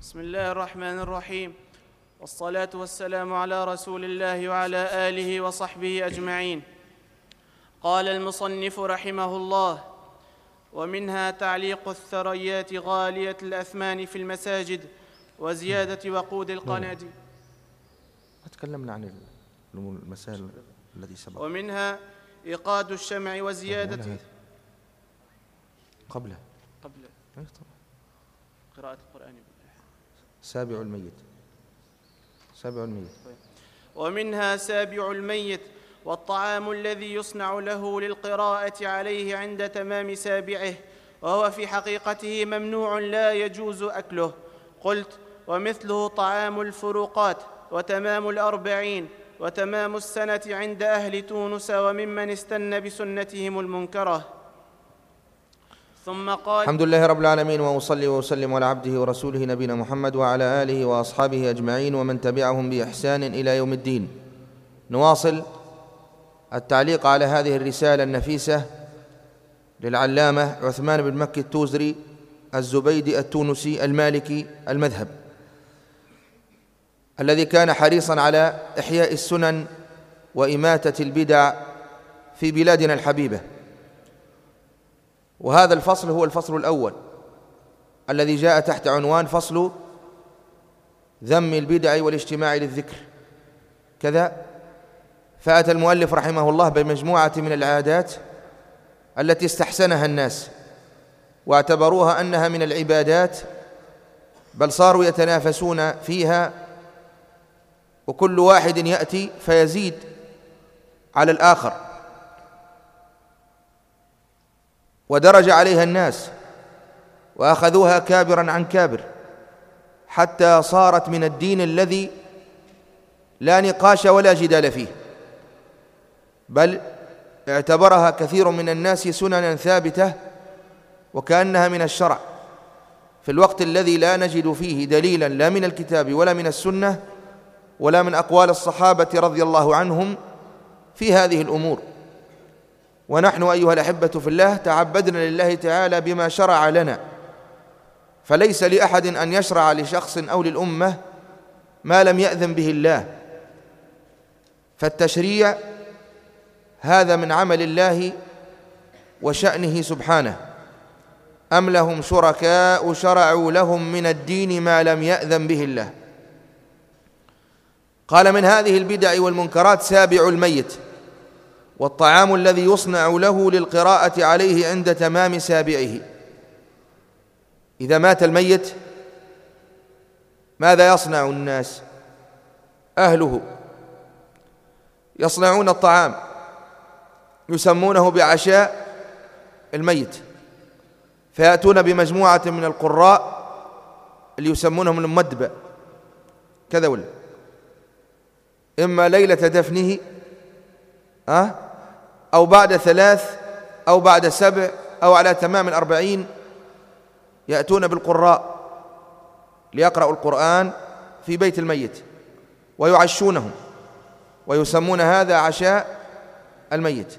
بسم الله الرحمن الرحيم، والصلاة والسلام على رسول الله وعلى آله وصحبه أجمعين. قال المصنف رحمه الله: ومنها تعليق الثريات غالية الأثمان في المساجد وزيادة وقود القناديل. تكلمنا عن المسائل التي سبق. ومنها إيقاد الشمع وزيادة قبل قراءة القرآن سابع الميت. ومنها سابع الميت والطعام الذي يصنع له للقراءة عليه عند تمام سابعه، وهو في حقيقته ممنوع لا يجوز أكله. قلت: ومثله طعام الفروقات وتمام الأربعين وتمام السنة عند أهل تونس وممن استن بسنتهم المنكرة. ثم قال: الحمد لله رب العالمين، وأصلي وأسلم على عبده ورسوله نبينا محمد وعلى آله وأصحابه أجمعين ومن تبعهم بإحسان إلى يوم الدين. نواصل التعليق على هذه الرسالة النفيسة للعلامة عثمان بن مكي التوزري الزبيدي التونسي المالكي المذهب، الذي كان حريصا على إحياء السنن وإماتة البدع في بلادنا الحبيبة. وهذا الفصل هو الفصل الأول الذي جاء تحت عنوان فصل ذم البدع والاجتماع للذكر كذا. فأتى المؤلف رحمه الله بمجموعة من العادات التي استحسنها الناس واعتبروها أنها من العبادات، بل صاروا يتنافسون فيها، وكل واحد يأتي فيزيد على الآخر، ودرج عليها الناس وأخذوها كابرا عن كابر، حتى صارت من الدين الذي لا نقاش ولا جدال فيه، بل اعتبرها كثير من الناس سننا ثابتة وكأنها من الشرع، في الوقت الذي لا نجد فيه دليلا لا من الكتاب ولا من السنة ولا من أقوال الصحابة رضي الله عنهم في هذه الأمور. ونحن أيها الأحبة في الله تعبدنا لله تعالى بما شرع لنا، فليس لأحد أن يشرع لشخص أو للأمة ما لم يأذن به الله، فالتشريع هذا من عمل الله وشأنه سبحانه. أم لهم شركاء شرعوا لهم من الدين ما لم يأذن به الله. قال: من هذه البدع والمنكرات سابع الميت والطعام الذي يصنع له للقراءة عليه عند تمام سابعه. إذا مات الميت ماذا يصنع الناس؟ أهله يصنعون الطعام يسمونه بعشاء الميت، فيأتون بمجموعة من القراء اللي يسمونهم المدبة كذا، ولا إما ليلة دفنه أو بعد 3 أو بعد 7 أو على تمام 40، يأتون بالقراء ليقرأوا القرآن في بيت الميت ويعشونهم، ويسمون هذا عشاء الميت.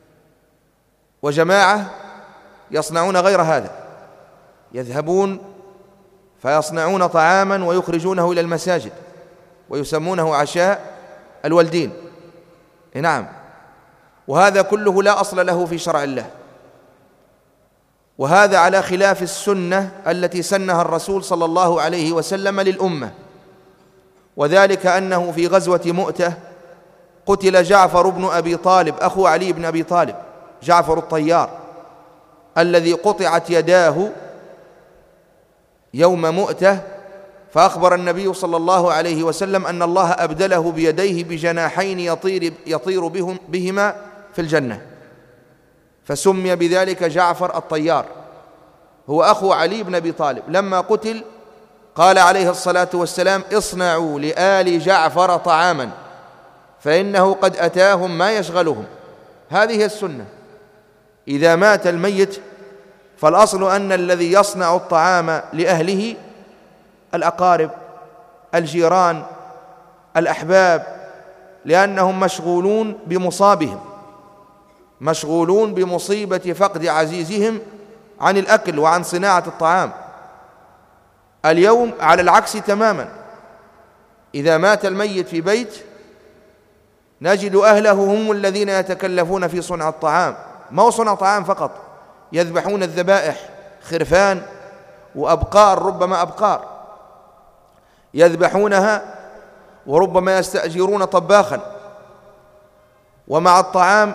وجماعة يصنعون غير هذا، يذهبون فيصنعون طعاما ويخرجونه إلى المساجد ويسمونه عشاء الولدين. نعم، وهذا كله لا أصل له في شرع الله، وهذا على خلاف السنة التي سنها الرسول صلى الله عليه وسلم للأمة. وذلك أنه في غزوة مؤتة قتل جعفر بن أبي طالب أخو علي بن أبي طالب، جعفر الطيار الذي قطعت يداه يوم مؤتة، فأخبر النبي صلى الله عليه وسلم أن الله أبدله بيديه بجناحين يطير بهما في الجنة، فسمي بذلك جعفر الطيار، هو أخو علي بن أبي طالب. لما قتل قال عليه الصلاة والسلام: اصنعوا لآل جعفر طعاما فإنه قد أتاهم ما يشغلهم. هذه هي السنة. إذا مات الميت فالأصل أن الذي يصنع الطعام لأهله الأقارب، الجيران، الأحباب، لأنهم مشغولون بمصابهم، مشغولون بمصيبة فقد عزيزهم عن الأكل وعن صناعة الطعام. اليوم على العكس تماما، إذا مات الميت في بيت نجد أهله هم الذين يتكلفون في صنع الطعام، ما هو صنع طعام فقط، يذبحون الذبائح، خرفان وأبقار، ربما أبقار يذبحونها، وربما يستأجرون طباخا، ومع الطعام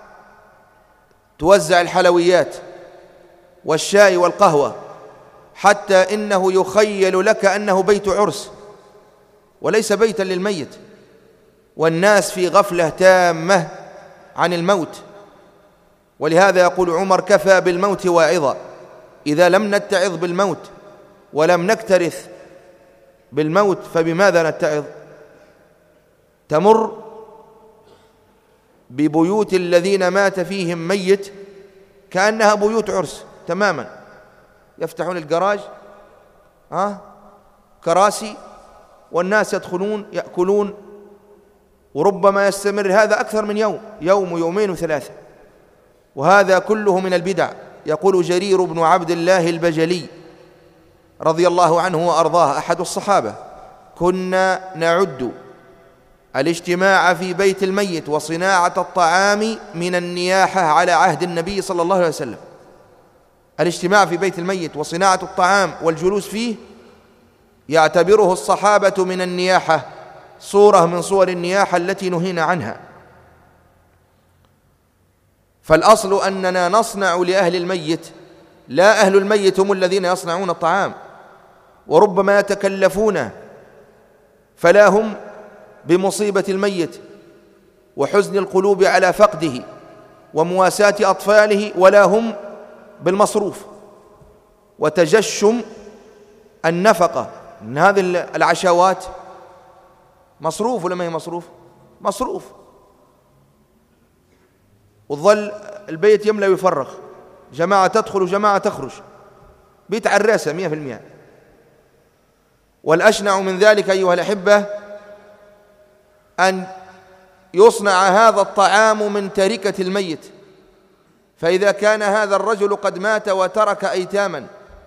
توزع الحلويات والشاي والقهوة، حتى إنه يخيل لك أنه بيت عرس وليس بيتا للميت، والناس في غفلة تامة عن الموت. ولهذا يقول عمر: كفى بالموت واعظا. إذا لم نتعظ بالموت ولم نكترث بالموت فبماذا نتعظ؟ تمر ببيوت الذين مات فيهم ميت كأنها بيوت عرس تماما، يفتحون الجراج كراسي والناس يدخلون يأكلون، وربما يستمر هذا أكثر من يوم ويومين وثلاثة، وهذا كله من البدع. يقول جرير بن عبد الله البجلي رضي الله عنه وأرضاه أحد الصحابة: كنا نعد الاجتماع في بيت الميت وصناعة الطعام من النياحة على عهد النبي صلى الله عليه وسلم. الاجتماع في بيت الميت وصناعة الطعام والجلوس فيه يعتبره الصحابة من النياحة، صورة من صور النياحة التي نهينا عنها. فالأصل أننا نصنع لأهل الميت، لا أهل الميت هم الذين يصنعون الطعام، وربما يتكلفون، فلا هم بمصيبة الميت وحزن القلوب على فقده ومواساة أطفاله، ولا هم بالمصروف وتجشم النفقة من هذه العشوات. مصروف ولا ما هي مصروف؟ مصروف، وظل البيت يملأ ويفرغ، جماعة تدخل وجماعة تخرج، بيت عراسة 100%. والأشنع من ذلك أيها الأحبة أن يصنع هذا الطعام من تركة الميت، فإذا كان هذا الرجل قد مات وترك أيتاما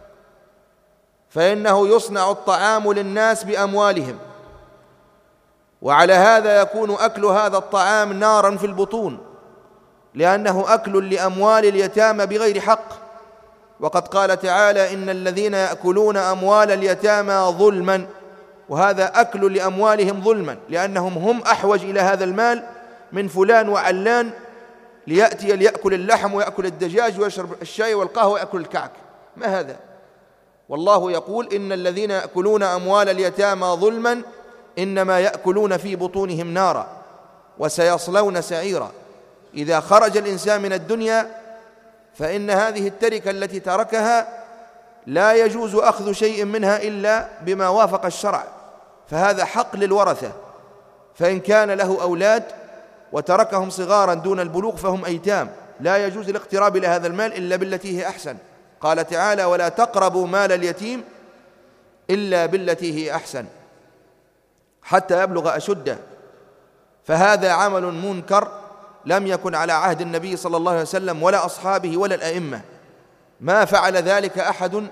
فإنه يصنع الطعام للناس بأموالهم، وعلى هذا يكون أكل هذا الطعام نارا في البطون، لأنه أكل لأموال اليتامى بغير حق. وقد قال تعالى: إن الذين يأكلون أموال اليتامى ظلما، وهذا أكل لأموالهم ظلما، لأنهم هم أحوج إلى هذا المال من فلان وعلان، ليأتي ليأكل اللحم ويأكل الدجاج ويشرب الشاي والقهوة ويأكل الكعك. ما هذا؟ والله يقول: إن الذين يأكلون أموال اليتامى ظلما إنما يأكلون في بطونهم نارا وسيصلون سعيرا. إذا خرج الإنسان من الدنيا فإن هذه التركة التي تركها لا يجوز أخذ شيء منها إلا بما وافق الشرع، فهذا حق للورثة. فإن كان له أولاد وتركهم صغارا دون البلوغ فهم أيتام، لا يجوز الاقتراب إلى هذا المال إلا بالتي هي أحسن. قال تعالى: ولا تقربوا مال اليتيم إلا بالتي هي أحسن حتى يبلغ أشده. فهذا عمل منكر لم يكن على عهد النبي صلى الله عليه وسلم ولا أصحابه ولا الأئمة، ما فعل ذلك أحد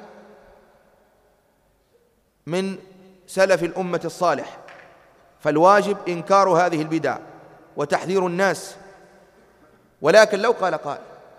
من سلف الأمة الصالح. فالواجب إنكار هذه البدع وتحذير الناس. ولكن لو قال قائل: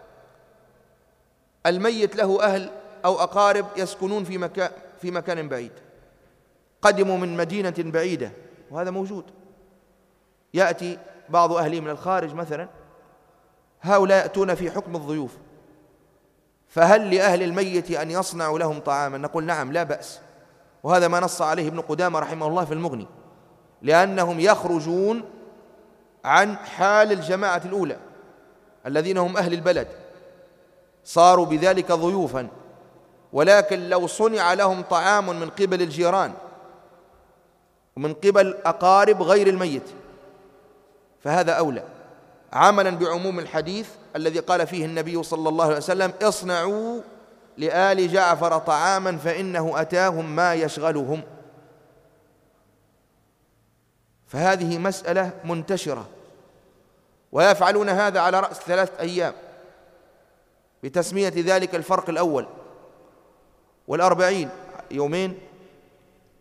الميت له أهل أو أقارب يسكنون في مكان بعيد، قدموا من مدينة بعيدة، وهذا موجود، يأتي بعض أهله من الخارج مثلا، هؤلاء يأتون في حكم الضيوف، فهل لأهل الميت أن يصنعوا لهم طعاما؟ نقول: نعم، لا بأس، وهذا ما نص عليه ابن قدامة رحمه الله في المغني، لأنهم يخرجون عن حال الجماعة الأولى الذين هم أهل البلد، صاروا بذلك ضيوفا. ولكن لو صنع لهم طعام من قبل الجيران ومن قبل أقارب غير الميت فهذا أولى، عملا بعموم الحديث الذي قال فيه النبي صلى الله عليه وسلم: اصنعوا لآل جعفر طعاما فإنه أتاهم ما يشغلهم. فهذه مسألة منتشرة، ويفعلون هذا على رأس 3 أيام بتسمية ذلك الفرق الأول، 40 يومين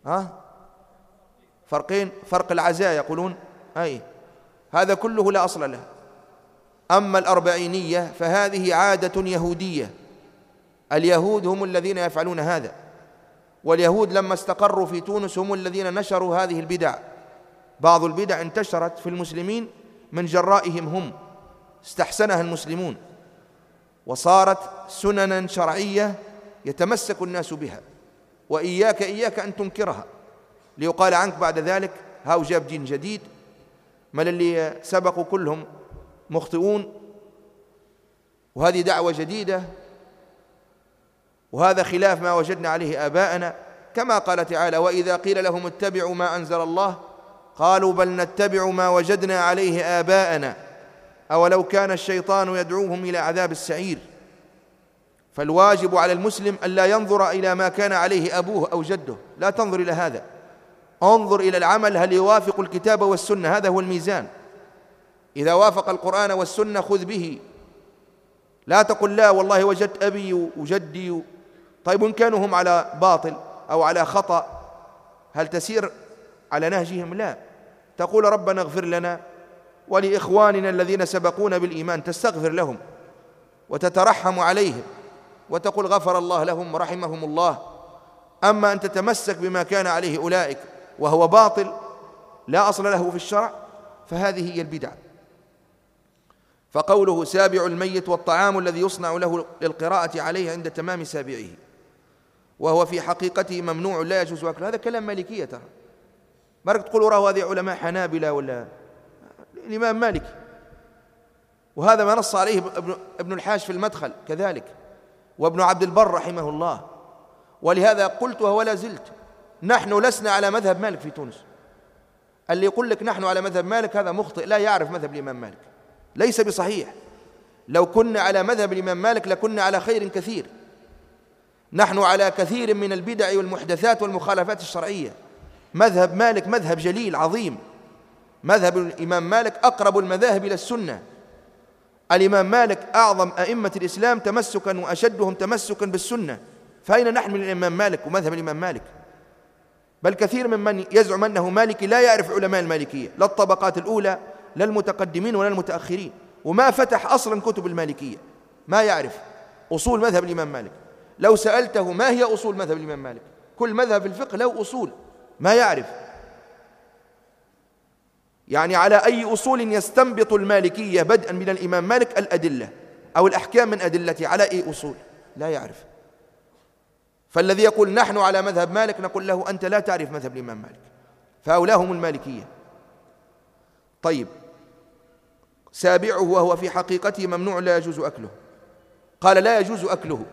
فرقين، فرق العزاء يقولون، أي هذا كله لا أصل له. أما الأربعينية فهذه عادة يهودية، اليهود هم الذين يفعلون هذا، واليهود لما استقروا في تونس هم الذين نشروا هذه البدع. بعض البدع انتشرت في المسلمين من جرائهم هم، استحسنها المسلمون وصارت سننا شرعية يتمسك الناس بها، وإياك أن تنكرها ليقال عنك بعد ذلك هاو جاب دين جديد، ما اللي سبقوا كلهم مخطئون، وهذه دعوة جديدة، وهذا خلاف ما وجدنا عليه آباءنا، كما قال تعالى: وإذا قيل لهم اتبعوا ما أنزل الله قالوا بل نتبع ما وجدنا عليه آباءنا أولو كان الشيطان يدعوهم إلى عذاب السعير. فالواجب على المسلم ألا ينظر إلى ما كان عليه أبوه أو جده، لا تنظر إلى هذا، انظر إلى العمل هل يوافق الكتاب والسنة، هذا هو الميزان. إذا وافق القرآن والسنة خذ به، لا تقل لا والله وجدت أبي وجدي. طيب إن كانوا هم على باطل أو على خطأ هل تسير على نهجهم؟ لا، تقول ربنا اغفر لنا ولإخواننا الذين سبقونا بالإيمان، تستغفر لهم وتترحم عليهم وتقول غفر الله لهم ورحمهم الله. أما أن تتمسك بما كان عليه أولئك وهو باطل لا أصل له في الشرع فهذه هي البدع. فقوله سابع الميت والطعام الذي يصنع له للقراءة عليه عند تمام سابعه وهو في حقيقته ممنوع لا يجوز أكله، هذا كلام مالكية. ترى ما تقولوا راه هذه علماء حنابلة ولا الإمام مالك، وهذا ما نص عليه ابن الحاج في المدخل كذلك، وابن عبد البر رحمه الله. ولهذا قلت ولا زلت نحن لسنا على مذهب مالك في تونس. اللي يقول لك نحن على مذهب مالك هذا مخطئ، لا يعرف مذهب الإمام مالك، ليس بصحيح. لو كنا على مذهب الإمام مالك لكنا على خير كثير. نحن على كثير من البدع والمحدثات والمخالفات الشرعية. مذهب مالك مذهب جليل عظيم، مذهب الإمام مالك أقرب المذاهب إلى السنة. الإمام مالك أعظم أئمة الإسلام تمسكا وأشدهم تمسكا بالسنة، فأين نحن من الإمام مالك ومذهب الإمام مالك؟ بل كثير ممن يزعم أنه مالكي لا يعرف علماء المالكية، لا الطبقات الأولى لا المتقدمين ولا المتأخرين، وما فتح أصلا كتب المالكية، ما يعرف أصول مذهب الإمام مالك. لو سألته ما هي أصول مذهب الإمام مالك، كل مذهب في الفقه له أصول ما يعرف. يعني على أي أصول يستنبط المالكية بدءا من الإمام مالك الأدلة أو الأحكام من أدلته، على أي أصول؟ لا يعرف. فالذي يقول نحن على مذهب مالك نقول له أنت لا تعرف مذهب الإمام مالك، فهؤلاء هم المالكية. طيب، سابعه وهو في حقيقته ممنوع لا يجوز أكله. قال لا يجوز أكله،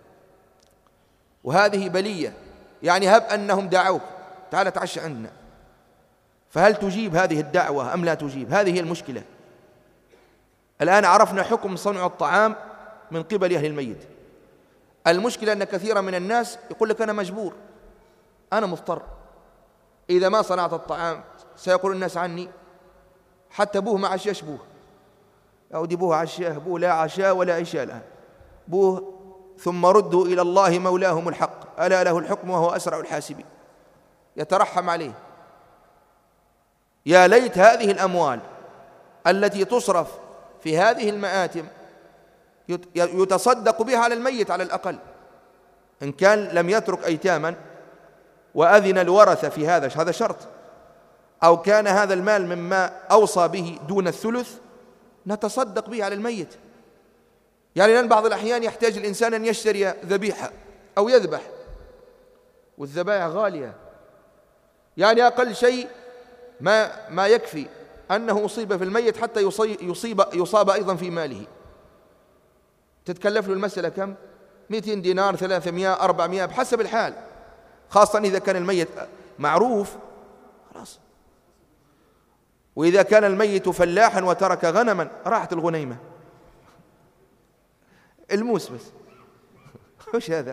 وهذه بلية. يعني هب أنهم دعوك تعال تعشى عندنا، فهل تجيب هذه الدعوة أم لا تجيب؟ هذه هي المشكلة. الآن عرفنا حكم صنع الطعام من قبل أهل الميت. المشكلة أن كثيرا من الناس يقول لك أنا مجبور، أنا مضطر، إذا ما صنعت الطعام سيقول الناس عني حتى أبوه ما عشاش بوه، أو دي بوه عشاه، بوه لا عشاء ولا عشاء الآن بوه. ثم ردوا إلى الله مولاهم الحق ألا له الحكم وهو أسرع الحاسبين. يترحم عليه. يا ليت هذه الأموال التي تصرف في هذه المآتم يتصدق بها على الميت على الأقل، إن كان لم يترك أيتاما وأذن الورثة في هذا شرط، أو كان هذا المال مما أوصى به دون الثلث نتصدق به على الميت. يعني لأن بعض الأحيان يحتاج الإنسان أن يشتري ذبيحة أو يذبح، والذبائح غالية، يعني أقل شيء ما يكفي أنه أصيب في الميت حتى يصاب أيضا في ماله. تتكلف له المسألة كم؟ 200 دينار 300 400 بحسب الحال، خاصة إذا كان الميت معروف خلاص. وإذا كان الميت فلاحا وترك غنما راحت الغنيمة، الموس بس. وش هذا؟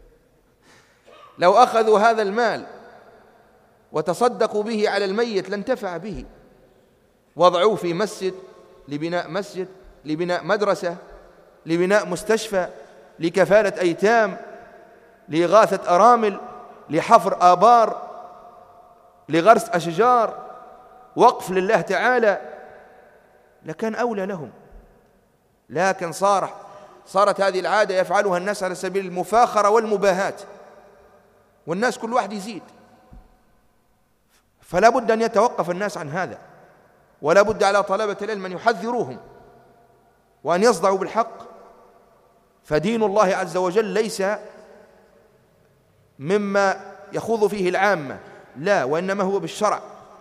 لو أخذوا هذا المال وتصدقوا به على الميت لانتفع به، وضعوه في مسجد، لبناء مسجد، لبناء مدرسة، لبناء مستشفى، لكفالة أيتام، لإغاثة أرامل، لحفر آبار، لغرس أشجار، وقف لله تعالى، لكان أولى لهم. لكن صارت هذه العادة يفعلها الناس على سبيل المفاخرة والمباهاة، والناس كل واحد يزيد. فلا بد أن يتوقف الناس عن هذا، ولا بد على طلبة العلم أن يحذروهم وأن يصدعوا بالحق. فدين الله عز وجل ليس مما يخوض فيه العامة، لا، وإنما هو بالشرع.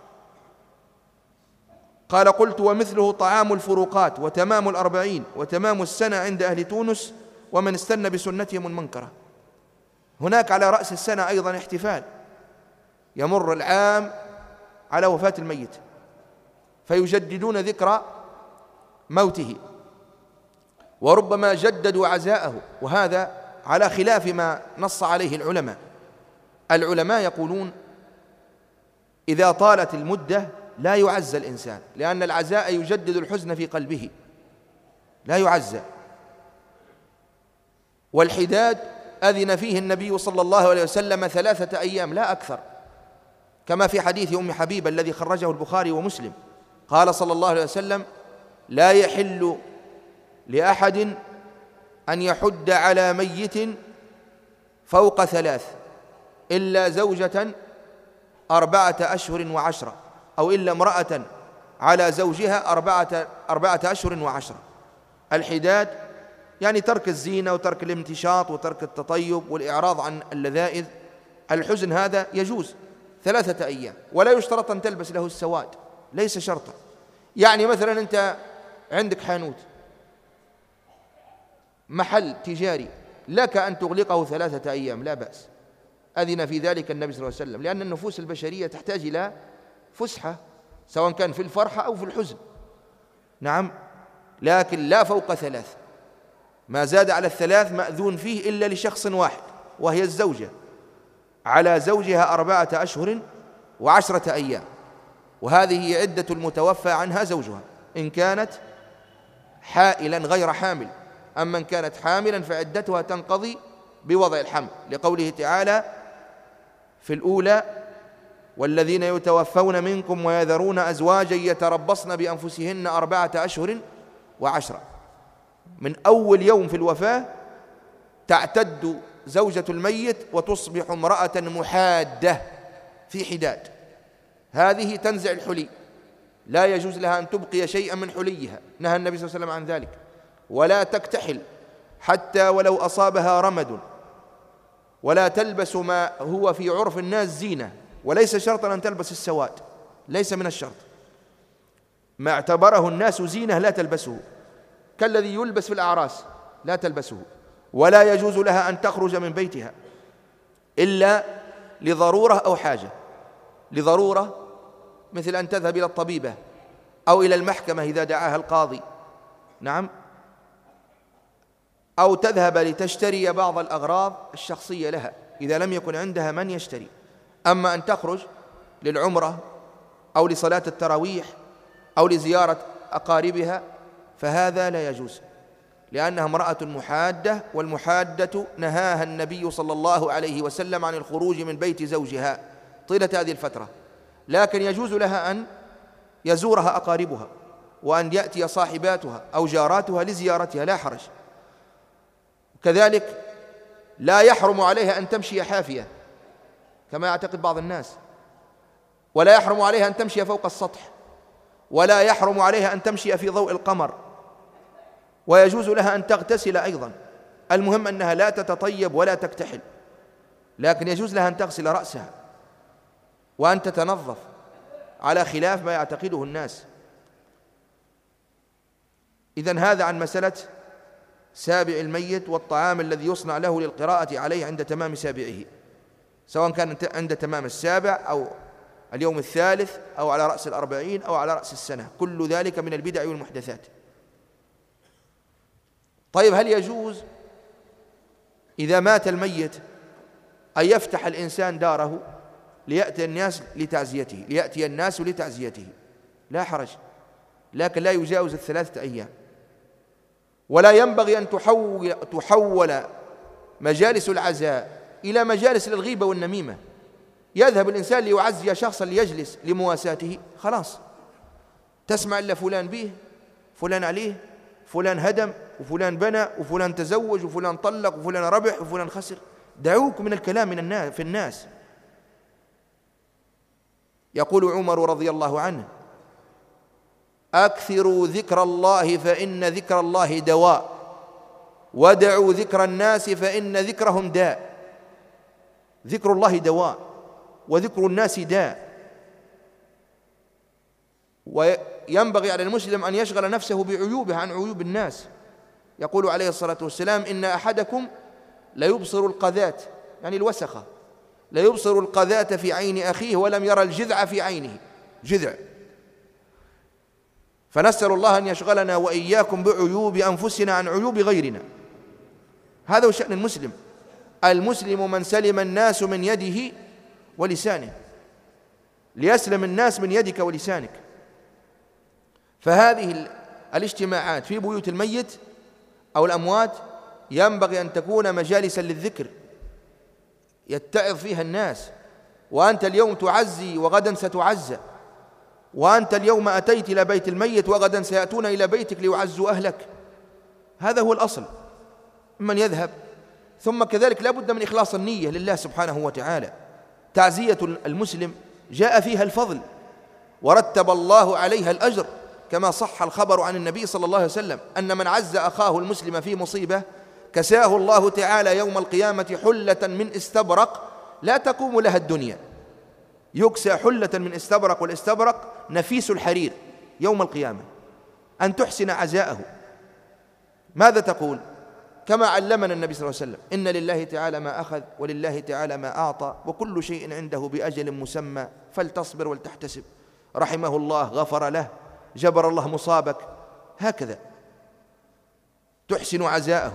قال: قلت: ومثله طعام الفروقات وتمام الأربعين وتمام السنة عند أهل تونس ومن استنى بسنتهم المنكرة. هناك على رأس السنة أيضا احتفال، يمر العام على وفاة الميت فيجددون ذكرى موته، وربما جددوا عزاءه، وهذا على خلاف ما نص عليه العلماء. العلماء يقولون إذا طالت المدة لا يعزى الإنسان، لأن العزاء يجدد الحزن في قلبه، لا يعزى. والحداد أذن فيه النبي صلى الله عليه وسلم 3 أيام لا أكثر، كما في حديث أم حبيبة الذي خرجه البخاري ومسلم. قال صلى الله عليه وسلم: لا يحل لأحد أن يحد على ميت فوق 3 إلا زوجة 4 أشهر و10، أو إلا امرأة على زوجها 4 أشهر و10. الحداد يعني ترك الزينة وترك الامتشاط وترك التطيب والإعراض عن اللذائذ. الحزن هذا يجوز 3 أيام، ولا يشترط أن تلبس له السواد، ليس شرطا. يعني مثلا أنت عندك حانوت، محل تجاري، لك أن تغلقه 3 أيام لا بأس، أذن في ذلك النبي صلى الله عليه وسلم، لأن النفوس البشرية تحتاج إلى فسحة، سواء كان في الفرحة أو في الحزن. نعم، لكن لا فوق 3. ما زاد على 3 مأذون فيه إلا لشخص واحد، وهي الزوجة، على زوجها 4 أشهر و10 أيام، وهذه هي عدة المتوفى عنها زوجها إن كانت حائلا غير حامل. أما إن كانت حاملا فعدتها تنقضي بوضع الحمل، لقوله تعالى في الأولى: والذين يتوفون منكم ويذرون أزواجا يتربصن بأنفسهن 4 أشهر و10. من أول يوم في الوفاة تعتد زوجة الميت وتصبح امرأة محادة في حداد. هذه تنزع الحلي، لا يجوز لها أن تبقي شيئا من حليها، نهى النبي صلى الله عليه وسلم عن ذلك. ولا تكتحل حتى ولو أصابها رمد، ولا تلبس ما هو في عرف الناس زينة، وليس شرطا أن تلبس السواد، ليس من الشرط. ما اعتبره الناس زينة لا تلبسه، كالذي يلبس في الأعراس لا تلبسه. ولا يجوز لها أن تخرج من بيتها إلا لضرورة أو حاجة. لضرورة مثل أن تذهب إلى الطبيبة أو إلى المحكمة إذا دعاها القاضي، نعم، أو تذهب لتشتري بعض الأغراض الشخصية لها إذا لم يكن عندها من يشتري. أما أن تخرج للعمرة أو لصلاة التراويح أو لزيارة أقاربها فهذا لا يجوز، لأنها امرأة محادة، والمحادة نهاها النبي صلى الله عليه وسلم عن الخروج من بيت زوجها طيلة هذه الفترة. لكن يجوز لها أن يزورها أقاربها، وأن يأتي صاحباتها أو جاراتها لزيارتها، لا حرج. كذلك لا يحرم عليها أن تمشي حافية كما يعتقد بعض الناس، ولا يحرم عليها أن تمشي فوق السطح، ولا يحرم عليها أن تمشي في ضوء القمر، ويجوز لها أن تغتسل أيضا. المهم أنها لا تتطيب ولا تكتحل، لكن يجوز لها أن تغسل رأسها وأن تتنظف، على خلاف ما يعتقده الناس. إذن هذا عن مسألة سابع الميت والطعام الذي يصنع له للقراءة عليه عند تمام سابعه، سواء كان عند تمام السابع أو اليوم الثالث أو على رأس 40 أو على رأس السنة، كل ذلك من البدع والمحدثات. طيب، هل يجوز إذا مات الميت أن يفتح الإنسان داره ليأتي الناس لتعزيته؟ لا حرج، لكن لا يجاوز 3 أيام. ولا ينبغي أن تحول مجالس العزاء إلى مجالس للغيبة والنميمة، يذهب الإنسان ليعزي شخصا ليجلس لمواساته، خلاص تسمع إلا فلان به، فلان عليه، فلان هدم، وفلان بنى، وفلان تزوج، وفلان طلق، وفلان ربح، وفلان خسر. دعوك من الكلام في الناس. يقول عمر رضي الله عنه: أكثروا ذكر الله فإن ذكر الله دواء، ودعوا ذكر الناس فإن ذكرهم داء. ذكر الله دواء وذكر الناس داء، وينبغي على المسلم أن يشغل نفسه بعيوبه عن عيوب الناس. يقول عليه الصلاة والسلام: إن أحدكم ليبصر القذاة، يعني الوسخة، ليبصر القذاة في عين أخيه ولم يرى الجذع في عينه. جذع. فنسأل الله أن يشغلنا وإياكم بعيوب أنفسنا عن عيوب غيرنا. هذا هو شأن المسلم. المسلم من سلم الناس من يده ولسانه، ليسلم الناس من يدك ولسانك. فهذه الاجتماعات في بيوت الميت أو الأموات ينبغي أن تكون مجالسا للذكر يتعظ فيها الناس. وأنت اليوم تعزي وغدا ستعزى، وأنت اليوم أتيت إلى بيت الميت وغدا سيأتون إلى بيتك ليعزوا أهلك. هذا هو الأصل من يذهب. ثم كذلك لا بد من إخلاص النية لله سبحانه وتعالى. تعزية المسلم جاء فيها الفضل ورتب الله عليها الأجر، كما صح الخبر عن النبي صلى الله عليه وسلم أن من عز أخاه المسلم في مصيبة كساه الله تعالى يوم القيامة حلة من استبرق لا تقوم لها الدنيا. يكسى حلة من استبرق، والاستبرق نفيس الحرير يوم القيامة. أن تحسن عزاءه. ماذا تقول؟ كما علمنا النبي صلى الله عليه وسلم: إن لله تعالى ما أخذ ولله تعالى ما أعطى وكل شيء عنده بأجل مسمى فلتصبر ولتحتسب. رحمه الله، غفر له، جبر الله مصابك. هكذا تحسن عزاءه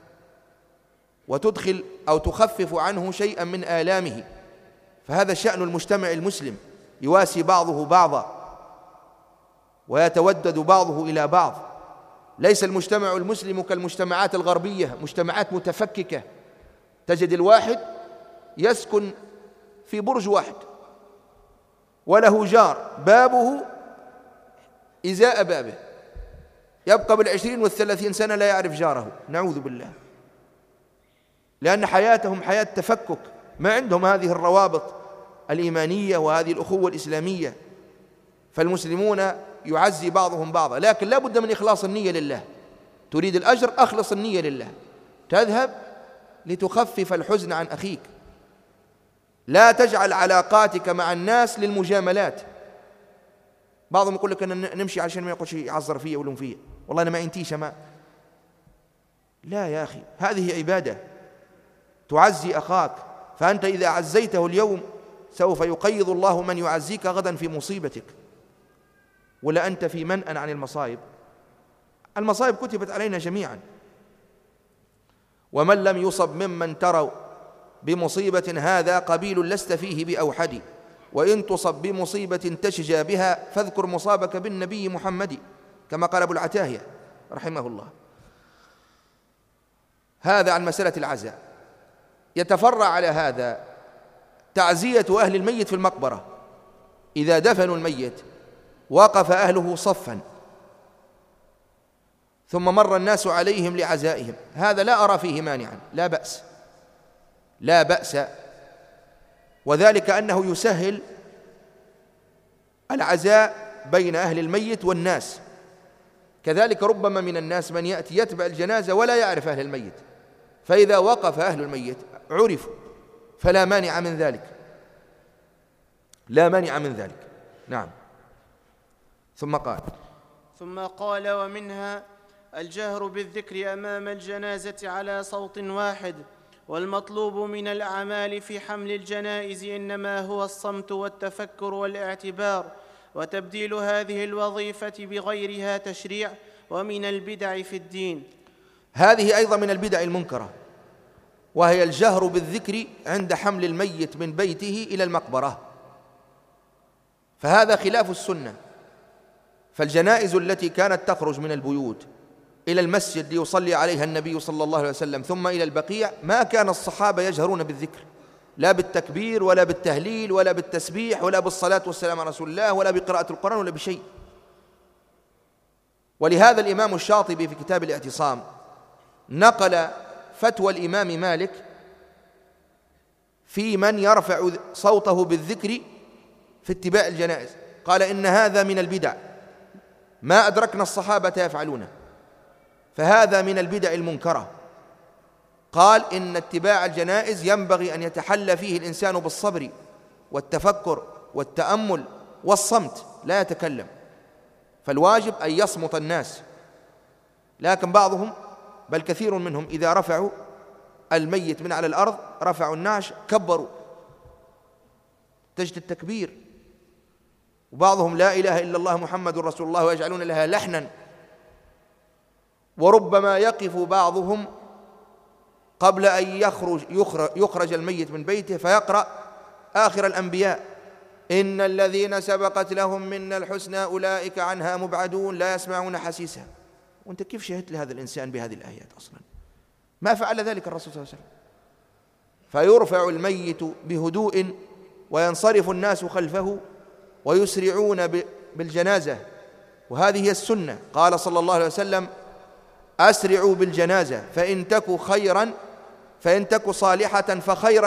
وتدخل أو تخفف عنه شيئا من آلامه. فهذا شأن المجتمع المسلم، يواسي بعضه بعضا ويتودد بعضه إلى بعض. ليس المجتمع المسلم كالمجتمعات الغربية، مجتمعات متفككة. تجد الواحد يسكن في برج واحد وله جار بابه إزاء بابه، يبقى بال20 وال30 سنة لا يعرف جاره، نعوذ بالله، لأن حياتهم حياة تفكك، ما عندهم هذه الروابط الإيمانية وهذه الأخوة الإسلامية. فالمسلمون يعزي بعضهم بعضا، لكن لا بد من إخلاص النية لله. تريد الأجر، أخلص النية لله. تذهب لتخفف الحزن عن أخيك. لا تجعل علاقاتك مع الناس للمجاملات. بعضهم يقول لك أنا نمشي عشان ما يقولش يعذر فيا ولهم فيا، والله أنا ما ينتيش ما. لا يا أخي، هذه عبادة. تعزي أخاك، فأنت إذا عزيته اليوم سوف يقيض الله من يعزيك غدا في مصيبتك. ولا أنت في منأى عن المصائب. المصائب كتبت علينا جميعا. ومن لم يصب ممن تروا بمصيبة هذا قبيل لست فيه بأوحد، وإن تصب بمصيبة تشجى بها فاذكر مصابك بالنبي محمد، كما قال أبو العتاهية رحمه الله. هذا عن مسألة العزاء. يتفرع على هذا تعزية أهل الميت في المقبرة. إذا دفنوا الميت وقف أهله صفا ثم مر الناس عليهم لعزائهم، هذا لا أرى فيه مانعا، لا بأس، لا بأس. وذلك أنه يسهل العزاء بين أهل الميت والناس. كذلك ربما من الناس من يأتي يتبع الجنازة ولا يعرف أهل الميت، فإذا وقف أهل الميت عرفوا، فلا مانع من ذلك، لا مانع من ذلك. نعم. ثم قال ومنها الجهر بالذكر أمام الجنازة على صوت واحد. والمطلوب من الأعمال في حمل الجنائز إنما هو الصمت والتفكر والاعتبار، وتبديل هذه الوظيفة بغيرها تشريع ومن البدع في الدين. هذه أيضا من البدع المنكرة، وهي الجهر بالذكر عند حمل الميت من بيته إلى المقبرة، فهذا خلاف السنة. فالجنائز التي كانت تخرج من البيوت إلى المسجد ليصلي عليها النبي صلى الله عليه وسلم ثم إلى البقيع ما كان الصحابة يجهرون بالذكر، لا بالتكبير ولا بالتهليل ولا بالتسبيح ولا بالصلاة والسلام على رسول الله ولا بقراءة القرآن ولا بشيء. ولهذا الإمام الشاطبي في كتاب الاعتصام نقل فتوى الإمام مالك في من يرفع صوته بالذكر في اتباع الجنائز، قال إن هذا من البدع ما أدركنا الصحابة يفعلونه، فهذا من البدع المنكرة. قال إن اتباع الجنائز ينبغي أن يتحلى فيه الإنسان بالصبر والتفكر والتأمل والصمت، لا يتكلم، فالواجب أن يصمت الناس. لكن بعضهم بل كثير منهم إذا رفعوا الميت من على الأرض رفعوا النعش كبروا، تجد التكبير، وبعضهم لا إله إلا الله محمد رسول الله ويجعلون لها لحنا. وربما يقف بعضهم قبل أن يخرج الميت من بيته فيقرأ آخر الأنبياء: إن الذين سبقت لهم منا الحسنى أولئك عنها مبعدون لا يسمعون حسيسها. وأنت كيف شهدت لهذا الإنسان بهذه الآيات؟ أصلا ما فعل ذلك الرسول صلى الله عليه وسلم. فيرفع الميت بهدوء وينصرف الناس خلفه ويسرعون بالجنازة، وهذه هي السنة. قال صلى الله عليه وسلم: أسرعوا بالجنازة فإن تك صالحة فخيرا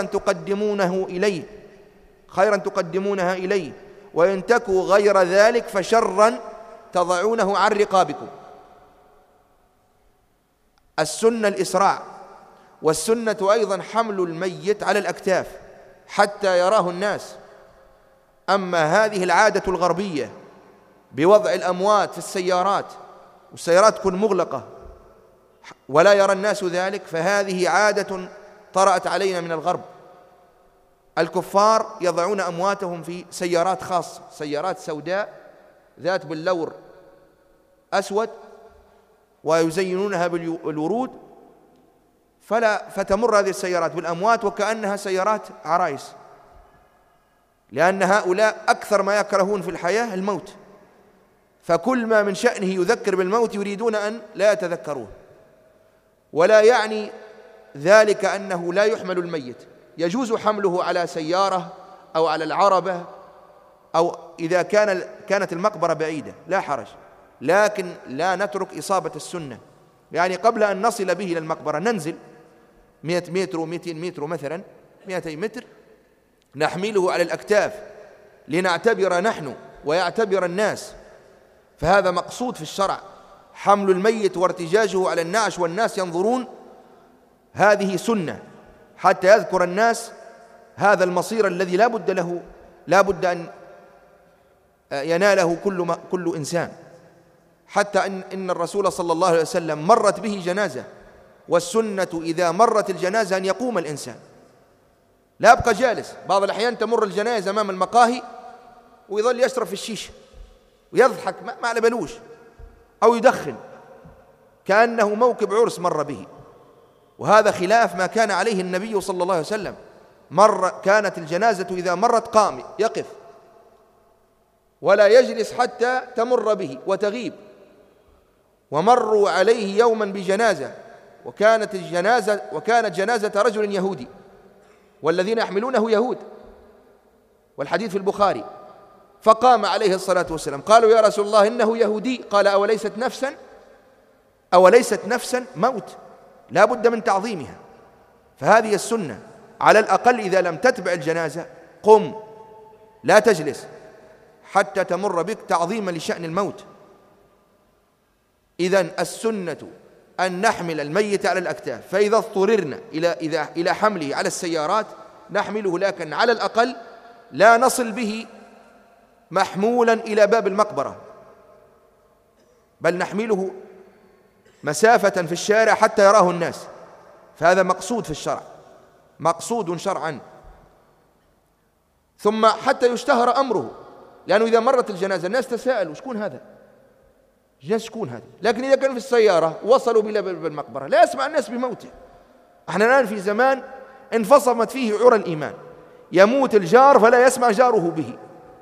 تقدمونها إليه، وإن تك غير ذلك فشرا تضعونه عن رقابكم. السنة الإسراع، والسنة أيضا حمل الميت على الأكتاف حتى يراه الناس. أما هذه العادة الغربية بوضع الأموات في السيارات والسيارات تكون مغلقة ولا يرى الناس ذلك، فهذه عادة طرأت علينا من الغرب. الكفار يضعون أمواتهم في سيارات خاصة، سيارات سوداء ذات باللور أسود، ويزينونها بالورود، فتمر هذه السيارات بالأموات وكأنها سيارات عرايس، لأن هؤلاء أكثر ما يكرهون في الحياة الموت، فكل ما من شأنه يذكر بالموت يريدون أن لا يتذكروه. ولا يعني ذلك أنه لا يحمل الميت، يجوز حمله على سيارة أو على العربة، أو إذا كانت المقبرة بعيدة لا حرج، لكن لا نترك إصابة السنة. يعني قبل أن نصل به إلى المقبرة ننزل 100 متر و200 متر مثلا 200 متر، نحمله على الأكتاف لنعتبر نحن ويعتبر الناس، فهذا مقصود في الشرع، حمل الميت وارتجاجه على النعش والناس ينظرون، هذه سنة حتى يذكر الناس هذا المصير الذي لا بد أن يناله كل إنسان. حتى إن الرسول صلى الله عليه وسلم مرت به جنازة، والسنة إذا مرت الجنازة أن يقوم الإنسان، لا يبقى جالس. بعض الأحيان تمر الجنازة أمام المقاهي ويظل يشرب في الشيشة ويضحك ما على بالوش، أو يدخن كأنه موكب عرس مر به، وهذا خلاف ما كان عليه النبي صلى الله عليه وسلم. كانت الجنازة إذا مرت قام يقف ولا يجلس حتى تمر به وتغيب. ومروا عليه يوما بجنازة وكانت جنازة رجل يهودي والذين يحملونه يهود، والحديث في البخاري، فقام عليه الصلاة والسلام، قالوا: يا رسول الله إنه يهودي. قال: أوليست نفسا موت، لا بد من تعظيمها. فهذه السنة، على الأقل إذا لم تتبع الجنازة قم، لا تجلس حتى تمر بك تعظيما لشأن الموت. إذن السنة أن نحمل الميت على الأكتاف، فإذا اضطررنا إلى حمله على السيارات نحمله، لكن على الأقل لا نصل به محمولا إلى باب المقبرة، بل نحمله مسافة في الشارع حتى يراه الناس، فهذا مقصود في الشرع، مقصود شرعا. ثم حتى يشتهر أمره، لأنه إذا مرت الجنازة الناس تساءلوا: شكون هذا؟ شكون هذا؟ لكن إذا كان في السيارة وصلوا بلا باب المقبرة لا يسمع الناس بموته. احنا الآن في زمان انفصمت فيه عرى الإيمان، يموت الجار فلا يسمع جاره به،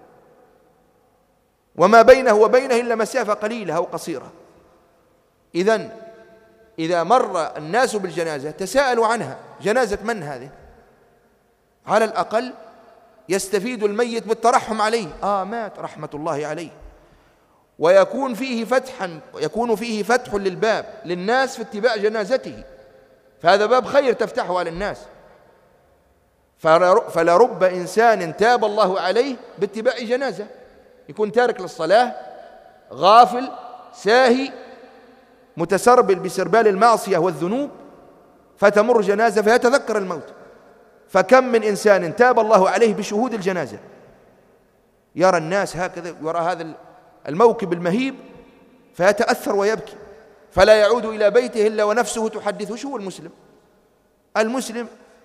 وما بينه وبينه إلا مسافة قليلة أو قصيرة. إذن إذا مر الناس بالجنازة تساءلوا عنها: جنازة من هذه؟ على الأقل يستفيد الميت بالترحم عليه، مات رحمة الله عليه، ويكون فيه فتح للباب للناس في اتباع جنازته، فهذا باب خير تفتحه على الناس. فلرب إنسان تاب الله عليه باتباع جنازة، يكون تارك للصلاة، غافل، ساهي، متسربل بسربال المعصية والذنوب، فتمر جنازة فيتذكر الموت. فكم من إنسان تاب الله عليه بشهود الجنازة، يرى الناس هكذا، يرى هذا الموكب المهيب فيتأثر ويبكي، فلا يعود إلى بيته إلا ونفسه تحدثه. شو المسلم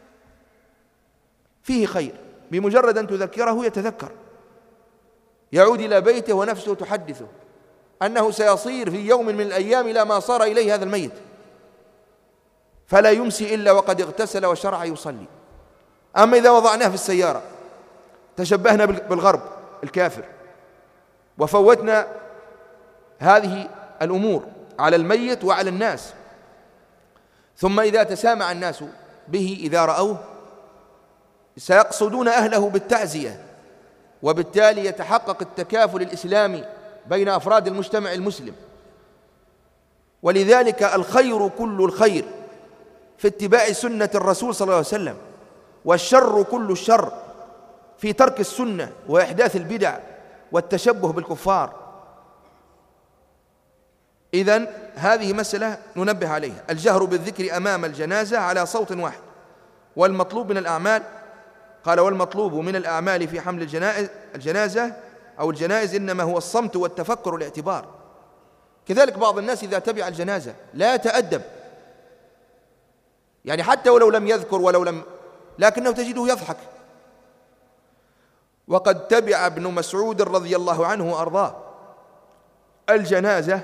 فيه خير، بمجرد أن تذكره يتذكر، يعود إلى بيته ونفسه تحدثه أنه سيصير في يوم من الأيام إلى ما صار إليه هذا الميت، فلا يمسي إلا وقد اغتسل وشرع يصلي. أما إذا وضعناه في السيارة تشبهنا بالغرب الكافر وفوتنا هذه الأمور على الميت وعلى الناس، ثم إذا تسامع الناس به إذا رأوه سيقصدون أهله بالتعزية، وبالتالي يتحقق التكافل الإسلامي بين أفراد المجتمع المسلم. ولذلك الخير كل الخير في اتباع سنة الرسول صلى الله عليه وسلم، والشر كل الشر في ترك السنة وإحداث البدع والتشبه بالكفار. إذن هذه مسألة ننبه عليها، الجهر بالذكر أمام الجنازة على صوت واحد. والمطلوب من الأعمال، قال والمطلوب من الأعمال في حمل الجنازة أو الجنائز إنما هو الصمت والتفكر والاعتبار. كذلك بعض الناس إذا تبع الجنازة لا يتأدب، يعني حتى ولو لم يذكر لكنه تجده يضحك. وقد تبع ابن مسعود رضي الله عنه وأرضاه الجنازة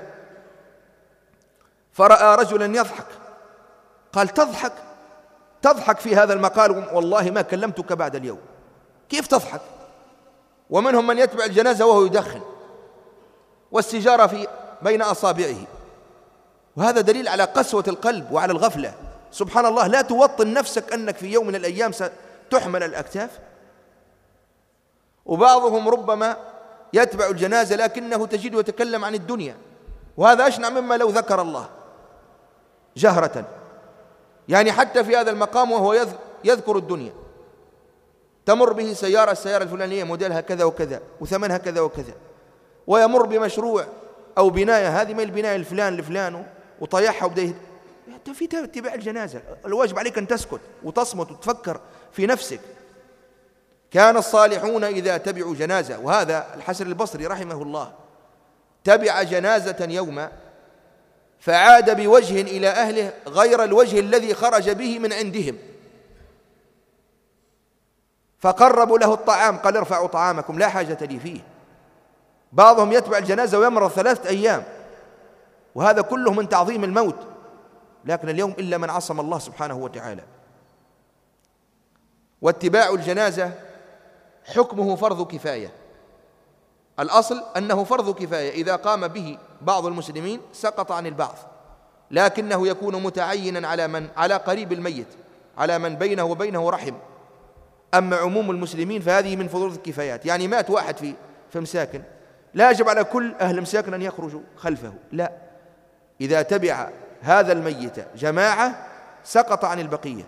فرأى رجلا يضحك، قال تضحك في هذا المقال، والله ما كلمتك بعد اليوم، كيف تضحك؟ ومنهم من يتبع الجنازة وهو يدخن والسيجارة بين أصابعه، وهذا دليل على قسوة القلب وعلى الغفلة. سبحان الله، لا توطن نفسك أنك في يوم من الأيام ستحمل الأكتاف. وبعضهم ربما يتبع الجنازة لكنه تجده يتكلم عن الدنيا، وهذا أشنع مما لو ذكر الله جهرة، يعني حتى في هذا المقام وهو يذكر الدنيا، تمر به السيارة الفلانية موديلها كذا وكذا وثمنها كذا وكذا، ويمر بمشروع أو بناية، هذه ما البناية الفلان وطيحها وبدأ أنت في اتباع الجنازة. الواجب عليك أن تسكت وتصمت وتفكر في نفسك. كان الصالحون إذا تبعوا جنازة، وهذا الحسن البصري رحمه الله تبع جنازة يوما فعاد بوجه إلى أهله غير الوجه الذي خرج به من عندهم، فقربوا له الطعام، قال ارفعوا طعامكم لا حاجة لي فيه. بعضهم يتبع الجنازة ويمرض 3 أيام، وهذا كله من تعظيم الموت، لكن اليوم إلا من عصم الله سبحانه وتعالى. واتباع الجنازة حكمه فرض كفاية، الأصل أنه فرض كفاية، إذا قام به بعض المسلمين سقط عن البعض، لكنه يكون متعينا على قريب الميت، على من بينه وبينه رحم. أما عموم المسلمين فهذه من فروض الكفايات، يعني مات واحد في مساكن، لا يجب على كل أهل مساكن أن يخرجوا خلفه، لا، إذا تبع هذا الميت جماعة سقط عن البقية.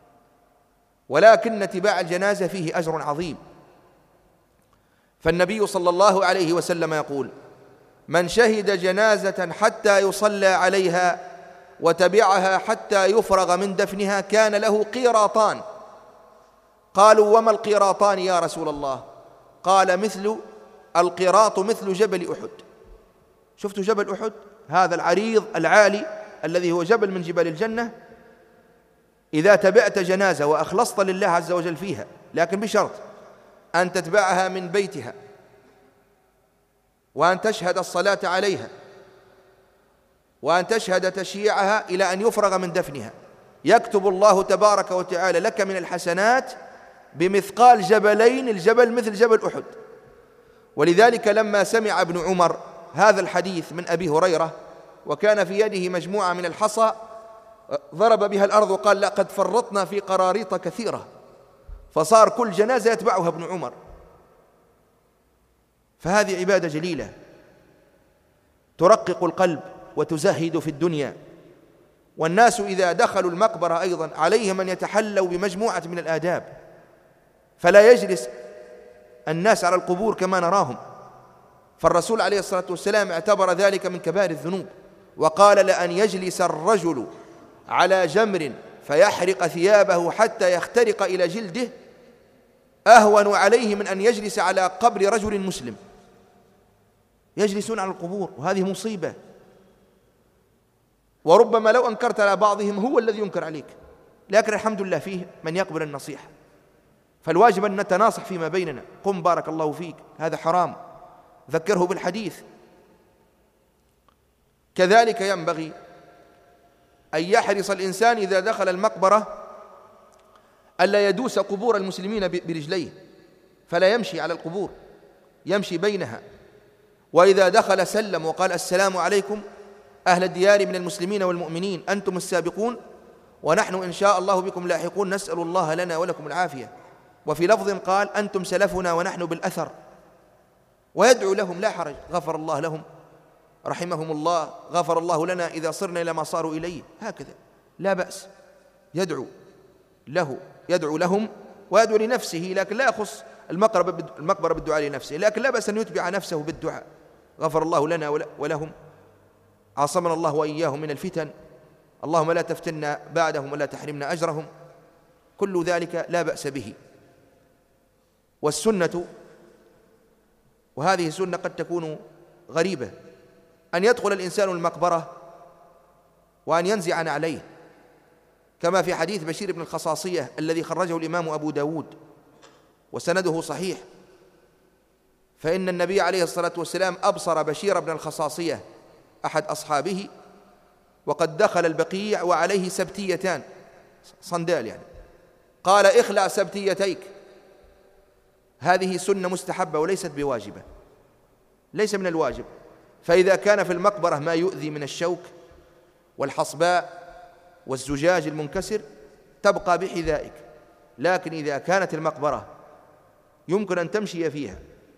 ولكن اتباع الجنازة فيه أجر عظيم، فالنبي صلى الله عليه وسلم يقول: من شهد جنازة حتى يصلى عليها وتبعها حتى يفرغ من دفنها كان له قيراطان. قالوا: وما القيراطان يا رسول الله؟ قال: القيراط مثل جبل أحد. شفتوا جبل أحد؟ هذا العريض العالي الذي هو جبل من جبال الجنة، إذا تبعت جنازة وأخلصت لله عز وجل فيها، لكن بشرط أن تتبعها من بيتها، وأن تشهد الصلاة عليها، وأن تشهد تشييعها إلى أن يفرغ من دفنها، يكتب الله تبارك وتعالى لك من الحسنات بمثقال جبلين، الجبل مثل جبل أحد. ولذلك لما سمع ابن عمر هذا الحديث من أبي هريرة وكان في يده مجموعة من الحصى ضرب بها الأرض وقال: لقد فرطنا في قراريط كثيرة. فصار كل جنازة يتبعها ابن عمر. فهذه عبادة جليلة ترقق القلب وتزهد في الدنيا. والناس إذا دخلوا المقبرة أيضا عليهم أن يتحلوا بمجموعة من الآداب، فلا يجلس الناس على القبور كما نراهم، فالرسول عليه الصلاة والسلام اعتبر ذلك من كبائر الذنوب، وقال: لأن يجلس الرجل على جمر فيحرق ثيابه حتى يخترق إلى جلده أهون عليه من أن يجلس على قبر رجل مسلم. يجلسون على القبور، وهذه مصيبة، وربما لو أنكرت على بعضهم هو الذي ينكر عليك، لكن الحمد لله فيه من يقبل النصيحة، فالواجب أن نتناصح فيما بيننا. قم بارك الله فيك، هذا حرام، ذكره بالحديث. كذلك ينبغي أن يحرص الإنسان إذا دخل المقبرة ألا يدوس قبور المسلمين برجليه، فلا يمشي على القبور، يمشي بينها، وإذا دخل سلم وقال: السلام عليكم أهل الديار من المسلمين والمؤمنين، أنتم السابقون ونحن إن شاء الله بكم لاحقون، نسأل الله لنا ولكم العافية. وفي لفظ قال: أنتم سلفنا ونحن بالأثر، ويدعو لهم لا حرج، غفر الله لهم، رحمهم الله، غفر الله لنا إذا صرنا إلى ما صاروا إليه، هكذا لا بأس، يدعو له، يدعو لهم ويدعو لنفسه، لكن لا يخص المقبرة بالدعاء لنفسه، لكن لا بأس أن يتبع نفسه بالدعاء: غفر الله لنا ولهم، عاصمنا الله وإياهم من الفتن، اللهم لا تفتنا بعدهم ولا تحرمنا أجرهم، كل ذلك لا بأس به. والسنة، وهذه سنة قد تكون غريبة، أن يدخل الإنسان المقبرة وأن ينزع نعليه، كما في حديث بشير بن الخصاصية الذي خرجه الإمام أبو داود وسنده صحيح، فإن النبي عليه الصلاة والسلام أبصر بشير بن الخصاصية أحد أصحابه وقد دخل البقيع وعليه سبتيتان، صندال يعني، قال: اخلع سبتيتيك. هذه سنة مستحبة وليست بواجبة، ليس من الواجب، فإذا كان في المقبرة ما يؤذي من الشوك والحصباء والزجاج المنكسر تبقى بحذائك، لكن إذا كانت المقبرة يمكن أن تمشي فيها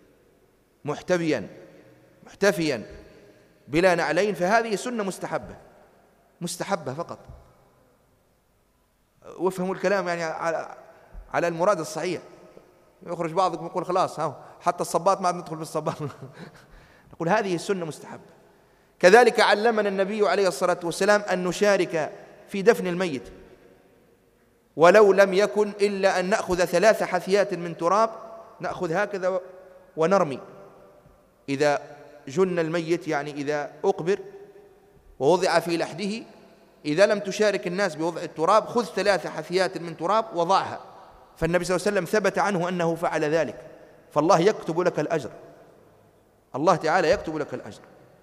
محتفيا بلا نعلين فهذه سنة مستحبة فقط. وافهموا الكلام يعني على المراد الصحيح. يخرج بعضكم يقول: خلاص حتى الصباط ما عاد ندخل بالصباط. نقول هذه السنة مستحبة. كذلك علمنا النبي عليه الصلاة والسلام أن نشارك في دفن الميت، ولو لم يكن إلا أن نأخذ 3 حثيات من تراب، نأخذ هكذا ونرمي إذا جن الميت، يعني إذا أقبر ووضع في لحده، إذا لم تشارك الناس بوضع التراب خذ 3 حثيات من تراب وضعها. فالنبي صلى الله عليه وسلم ثبت عنه أنه فعل ذلك، فالله يكتب لك الأجر، الله تعالى يكتب لك الأجر.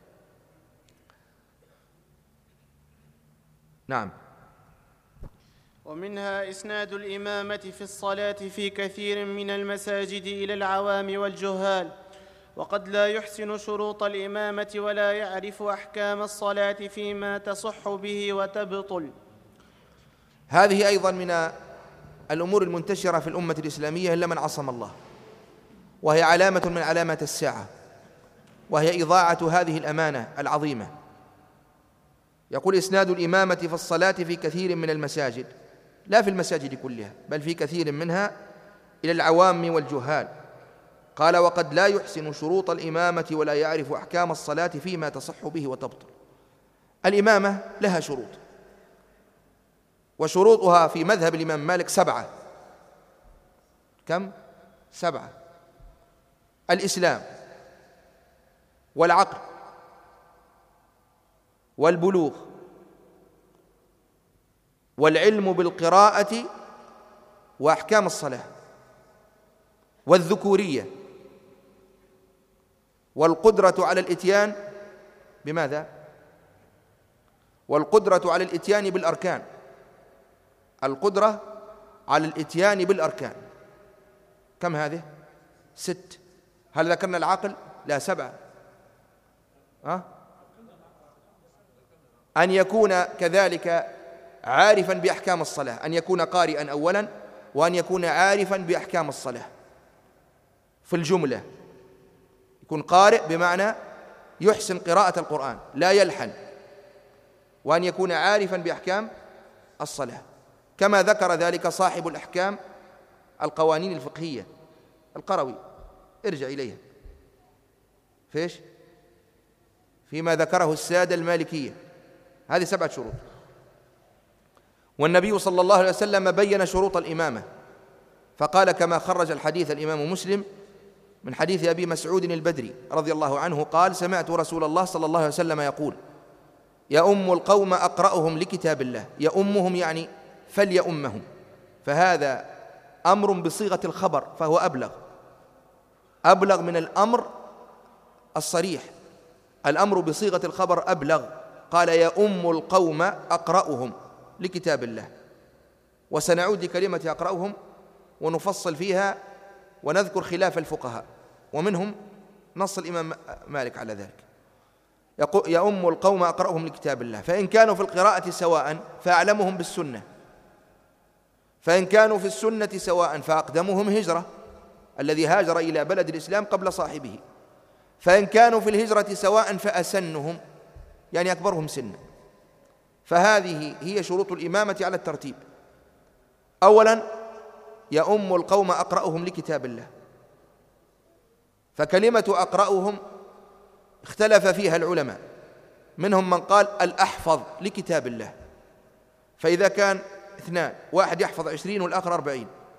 نعم. ومنها إسناد الإمامة في الصلاة في كثير من المساجد إلى العوام والجهال، وقد لا يحسن شروط الإمامة ولا يعرف أحكام الصلاة فيما تصح به وتبطل. هذه أيضا من الأمور المنتشرة في الأمة الإسلامية إلا من عصم الله، وهي علامة من علامات الساعة، وهي إضاعة هذه الأمانة العظيمة. يقول: إسناد الإمامة في الصلاة في كثير من المساجد، لا في المساجد كلها بل في كثير منها، إلى العوام والجهال. قال: وقد لا يحسن شروط الإمامة ولا يعرف أحكام الصلاة فيما تصح به وتبطل. الإمامة لها شروط، وشروطها في مذهب الإمام مالك 7. كم؟ 7: الإسلام، والعقل، والبلوغ، والعلم بالقراءة وأحكام الصلاة، والذكورية، والقدرة على الإتيان بماذا؟ والقدرة على الإتيان بالأركان، القدرة على الإتيان بالأركان. كم هذه؟ 6. هل ذكرنا العقل؟ لا، 7. أن يكون كذلك عارفا بأحكام الصلاة، أن يكون قارئا أولا، وأن يكون عارفا بأحكام الصلاة في الجملة، يكون قارئ بمعنى يحسن قراءة القرآن لا يلحن، وأن يكون عارفا بأحكام الصلاة، كما ذكر ذلك صاحب الأحكام القوانين الفقهية القروي، ارجع إليها فيش فيما ذكره السادة المالكية. هذه 7 شروط. والنبي صلى الله عليه وسلم بين شروط الإمامة فقال كما خرج الحديث الإمام مسلم من حديث أبي مسعود البدري رضي الله عنه قال: سمعت رسول الله صلى الله عليه وسلم يقول: يؤم القوم أقرأهم لكتاب الله. يؤمهم يعني فليؤمهم، فهذا أمر بصيغة الخبر فهو أبلغ من الأمر الصريح. الأمر بصيغة الخبر أبلغ، قال: يؤم القوم أقرأهم لكتاب الله. وسنعود لكلمة أقرأهم ونفصل فيها ونذكر خلاف الفقهاء، ومنهم نص الإمام مالك على ذلك. يؤم القوم أقرأهم لكتاب الله، فإن كانوا في القراءة سواء فأعلمهم بالسنة، فإن كانوا في السنة سواء فأقدمهم هجرة، الذي هاجر إلى بلد الإسلام قبل صاحبه، فإن كانوا في الهجرة سواء فأسنهم يعني أكبرهم سنا. فهذه هي شروط الإمامة على الترتيب. أولا يؤم القوم أقرأهم لكتاب الله، فكلمة أقرأهم اختلف فيها العلماء، منهم من قال الأحفظ لكتاب الله، فإذا كان 2، واحد يحفظ 20 والآخر 40،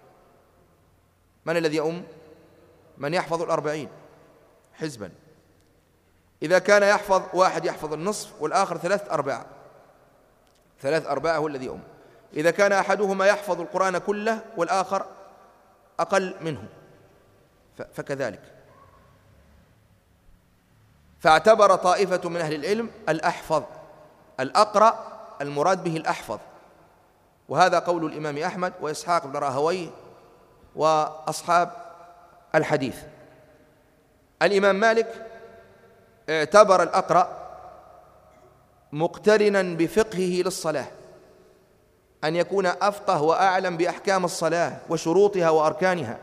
من الذي يؤم؟ من يحفظ 40 حزبا. إذا كان يحفظ واحد يحفظ النصف والآخر 3/4، 3/4 هو الذي يؤم. إذا كان أحدهما يحفظ القرآن كله والآخر أقل منه فكذلك. فاعتبر طائفة من أهل العلم الأحفظ، الأقرأ المراد به الأحفظ، وهذا قول الإمام أحمد وإسحاق بن راهويه وأصحاب الحديث. الإمام مالك اعتبر الأقرأ مقترنا بفقهه للصلاة، أن يكون أفقه وأعلم بأحكام الصلاة وشروطها وأركانها.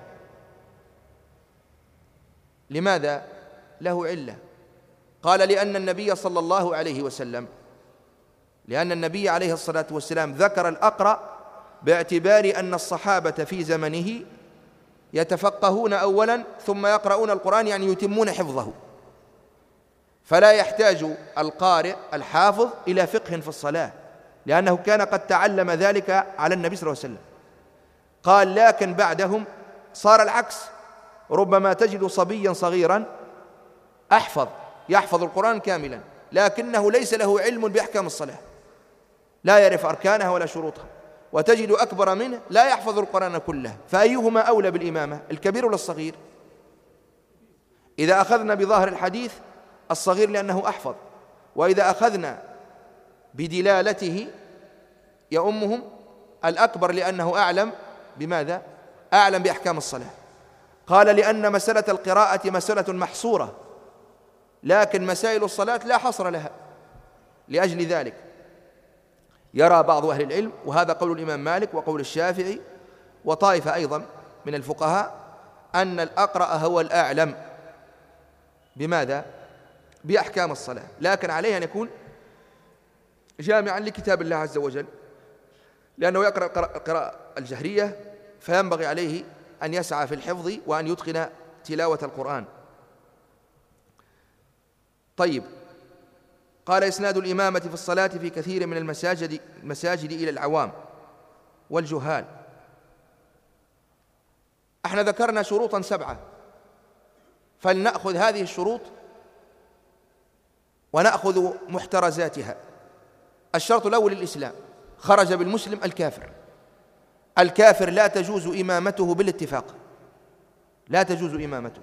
لماذا؟ له علة، قال: لأن النبي صلى الله عليه وسلم، لأن النبي عليه الصلاة والسلام ذكر الأقرأ باعتبار أن الصحابة في زمنه يتفقهون أولا ثم يقرؤون القرآن، يعني يتمون حفظه، فلا يحتاج القارئ الحافظ إلى فقه في الصلاة، لأنه كان قد تعلم ذلك على النبي صلى الله عليه وسلم. قال: لكن بعدهم صار العكس، ربما تجد صبيا صغيرا يحفظ القرآن كاملا لكنه ليس له علم بأحكام الصلاة، لا يعرف أركانها ولا شروطها، وتجد أكبر منه لا يحفظ القرآن كله، فأيهما أولى بالإمامة، الكبير ولا الصغير؟ إذا أخذنا بظاهر الحديث الصغير لأنه أحفظ، وإذا أخذنا بدلالته يؤمهم الأكبر لأنه أعلم بماذا؟ أعلم بأحكام الصلاة. قال: لأن مسألة القراءة مسألة محصورة، لكن مسائل الصلاة لا حصر لها. لأجل ذلك يرى بعض أهل العلم، وهذا قول الإمام مالك وقول الشافعي وطائفة أيضا من الفقهاء، أن الأقرأ هو الأعلم بماذا؟ بأحكام الصلاة، لكن عليه أن يكون جامعا لكتاب الله عز وجل، لأنه يقرأ القراءة الجهرية، فينبغي عليه أن يسعى في الحفظ وأن يتقن تلاوة القرآن. طيب، قال: إسناد الإمامة في الصلاة في كثير من المساجد إلى العوام والجهال. احنا ذكرنا شروطا 7، فلنأخذ هذه الشروط ونأخذ محترزاتها. الشرط الأول الإسلام، خرج بالمسلم الكافر لا تجوز إمامته بالاتفاق، لا تجوز إمامته.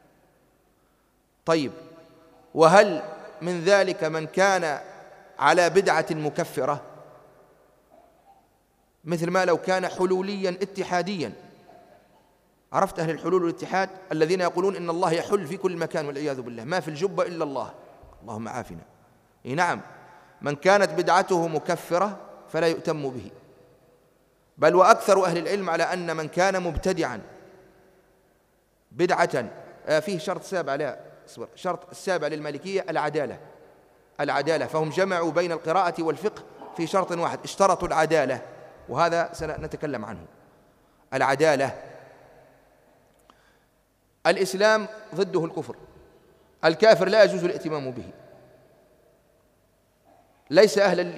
طيب، وهل من ذلك من كان على بدعة مكفرة، مثل ما لو كان حلوليا اتحاديا؟ عرفت أهل الحلول والاتحاد الذين يقولون إن الله يحل في كل مكان والعياذ بالله، ما في الجبة إلا الله، اللهم عافنا. نعم، من كانت بدعته مكفرة فلا يؤتم به. بل وأكثر أهل العلم على أن من كان مبتدعا بدعة فيه شرط سابع، لا شرط السابع للمالكية العدالة، فهم جمعوا بين القراءة والفقه في شرط واحد، اشترطوا العدالة، وهذا سنتكلم عنه. العدالة، الإسلام ضده الكفر، الكافر لا يجوز الائتمام به، ليس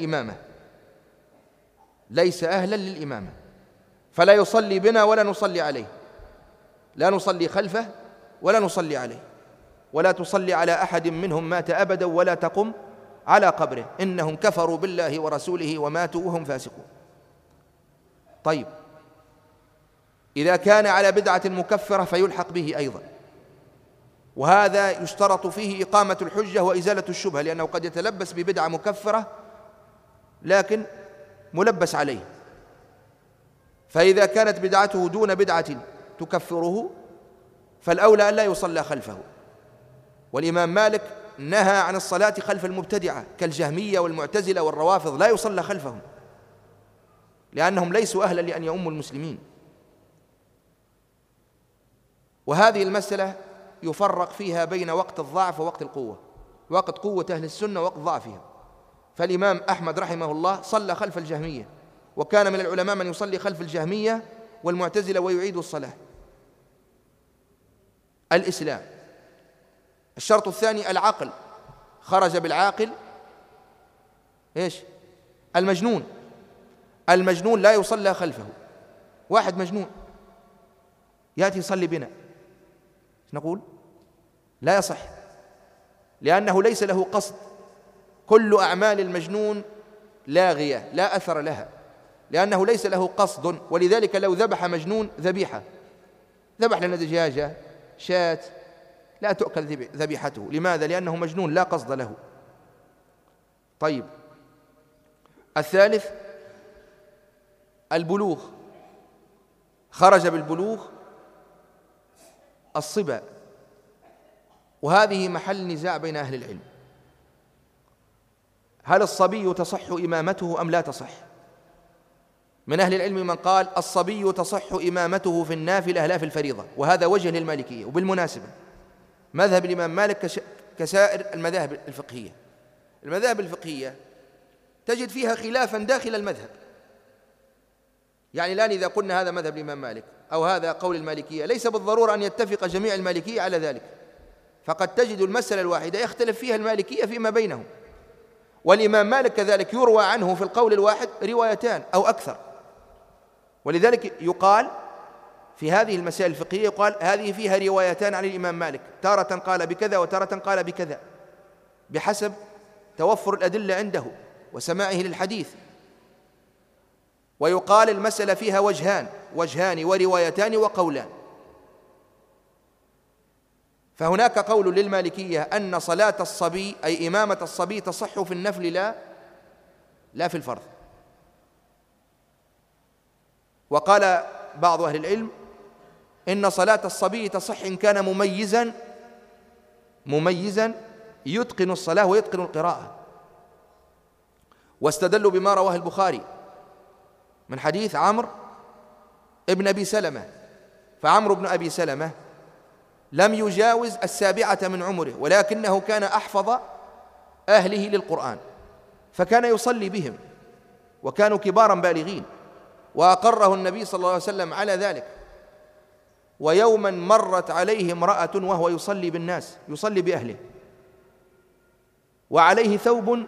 أهلا للإمامة، فلا يصلي بنا ولا نصلي عليه، لا نصلي خلفه ولا نصلي عليه، ولا تصلي على أحد منهم مات أبدا ولا تقم على قبره، إنهم كفروا بالله ورسوله وماتوا وهم فاسقون. طيب، إذا كان على بدعة مكفرة فيلحق به أيضا، وهذا يشترط فيه إقامة الحجة وإزالة الشبهة، لأنه قد يتلبس ببدعة مكفرة لكن ملبس عليه، فإذا كانت بدعته دون بدعة تكفره فالأولى أن لا يصلى خلفه. والإمام مالك نهى عن الصلاة خلف المبتدعة كالجهمية والمعتزلة والروافض، لا يصلى خلفهم لأنهم ليسوا أهلا لأن يؤموا المسلمين. وهذه المسألة يفرق فيها بين وقت الضعف ووقت القوة، وقت قوة أهل السنة ووقت ضعفهم. فالإمام أحمد رحمه الله صلى خلف الجهمية، وكان من العلماء من يصلي خلف الجهمية والمعتزلة ويعيد الصلاة. الإسلام. الشرط الثاني العقل، خرج بالعاقل المجنون لا يصلى خلفه. واحد مجنون يأتي يصلي بنا، نقول لا يصح، لأنه ليس له قصد. كل أعمال المجنون لاغية لا أثر لها، لأنه ليس له قصد. ولذلك لو ذبح مجنون ذبيحة، ذبح لنا دجاجة شاة، لا تؤكل ذبيحته. لماذا؟ لأنه مجنون لا قصد له. طيب، الثالث البلوغ، خرج بالبلوغ الصبا، وهذه محل نزاع بين أهل العلم، هل الصبي تصح إمامته أم لا تصح؟ من أهل العلم من قال الصبي تصح إمامته في النافلة لا في الفريضة، وهذا وجه للمالكية. وبالمناسبة مذهب الإمام مالك كسائر المذاهب الفقهية، المذاهب الفقهية تجد فيها خلافا داخل المذهب، يعني الآن إذا قلنا هذا مذهب الإمام مالك أو هذا قول المالكية، ليس بالضرورة أن يتفق جميع المالكية على ذلك، فقد تجد المسألة الواحدة يختلف فيها المالكية فيما بينهم. والإمام مالك كذلك يروى عنه في القول الواحد روايتان أو أكثر، ولذلك يقال في هذه المسائل الفقهية يقال هذه فيها روايتان عن الإمام مالك، تارة قال بكذا وتارة قال بكذا، بحسب توفر الأدلة عنده وسماعه للحديث. ويقال المسألة فيها وجهان وروايتان وقولان. فهناك قول للمالكية أن صلاة الصبي أي إمامة الصبي تصح في النفل لا في الفرض. وقال بعض أهل العلم إن صلاة الصبي تصح إن كان مميزا يتقن الصلاة ويتقن القراءة، واستدلوا بما رواه البخاري من حديث عمرو ابن أبي سلمة. فعمرو بن أبي سلمة لم يجاوز 7 من عمره، ولكنه كان أحفظ أهله للقرآن، فكان يصلي بهم وكانوا كبارا بالغين، وأقره النبي صلى الله عليه وسلم على ذلك. ويوما مرت عليه امرأة وهو يصلي بالناس، يصلي بأهله، وعليه ثوب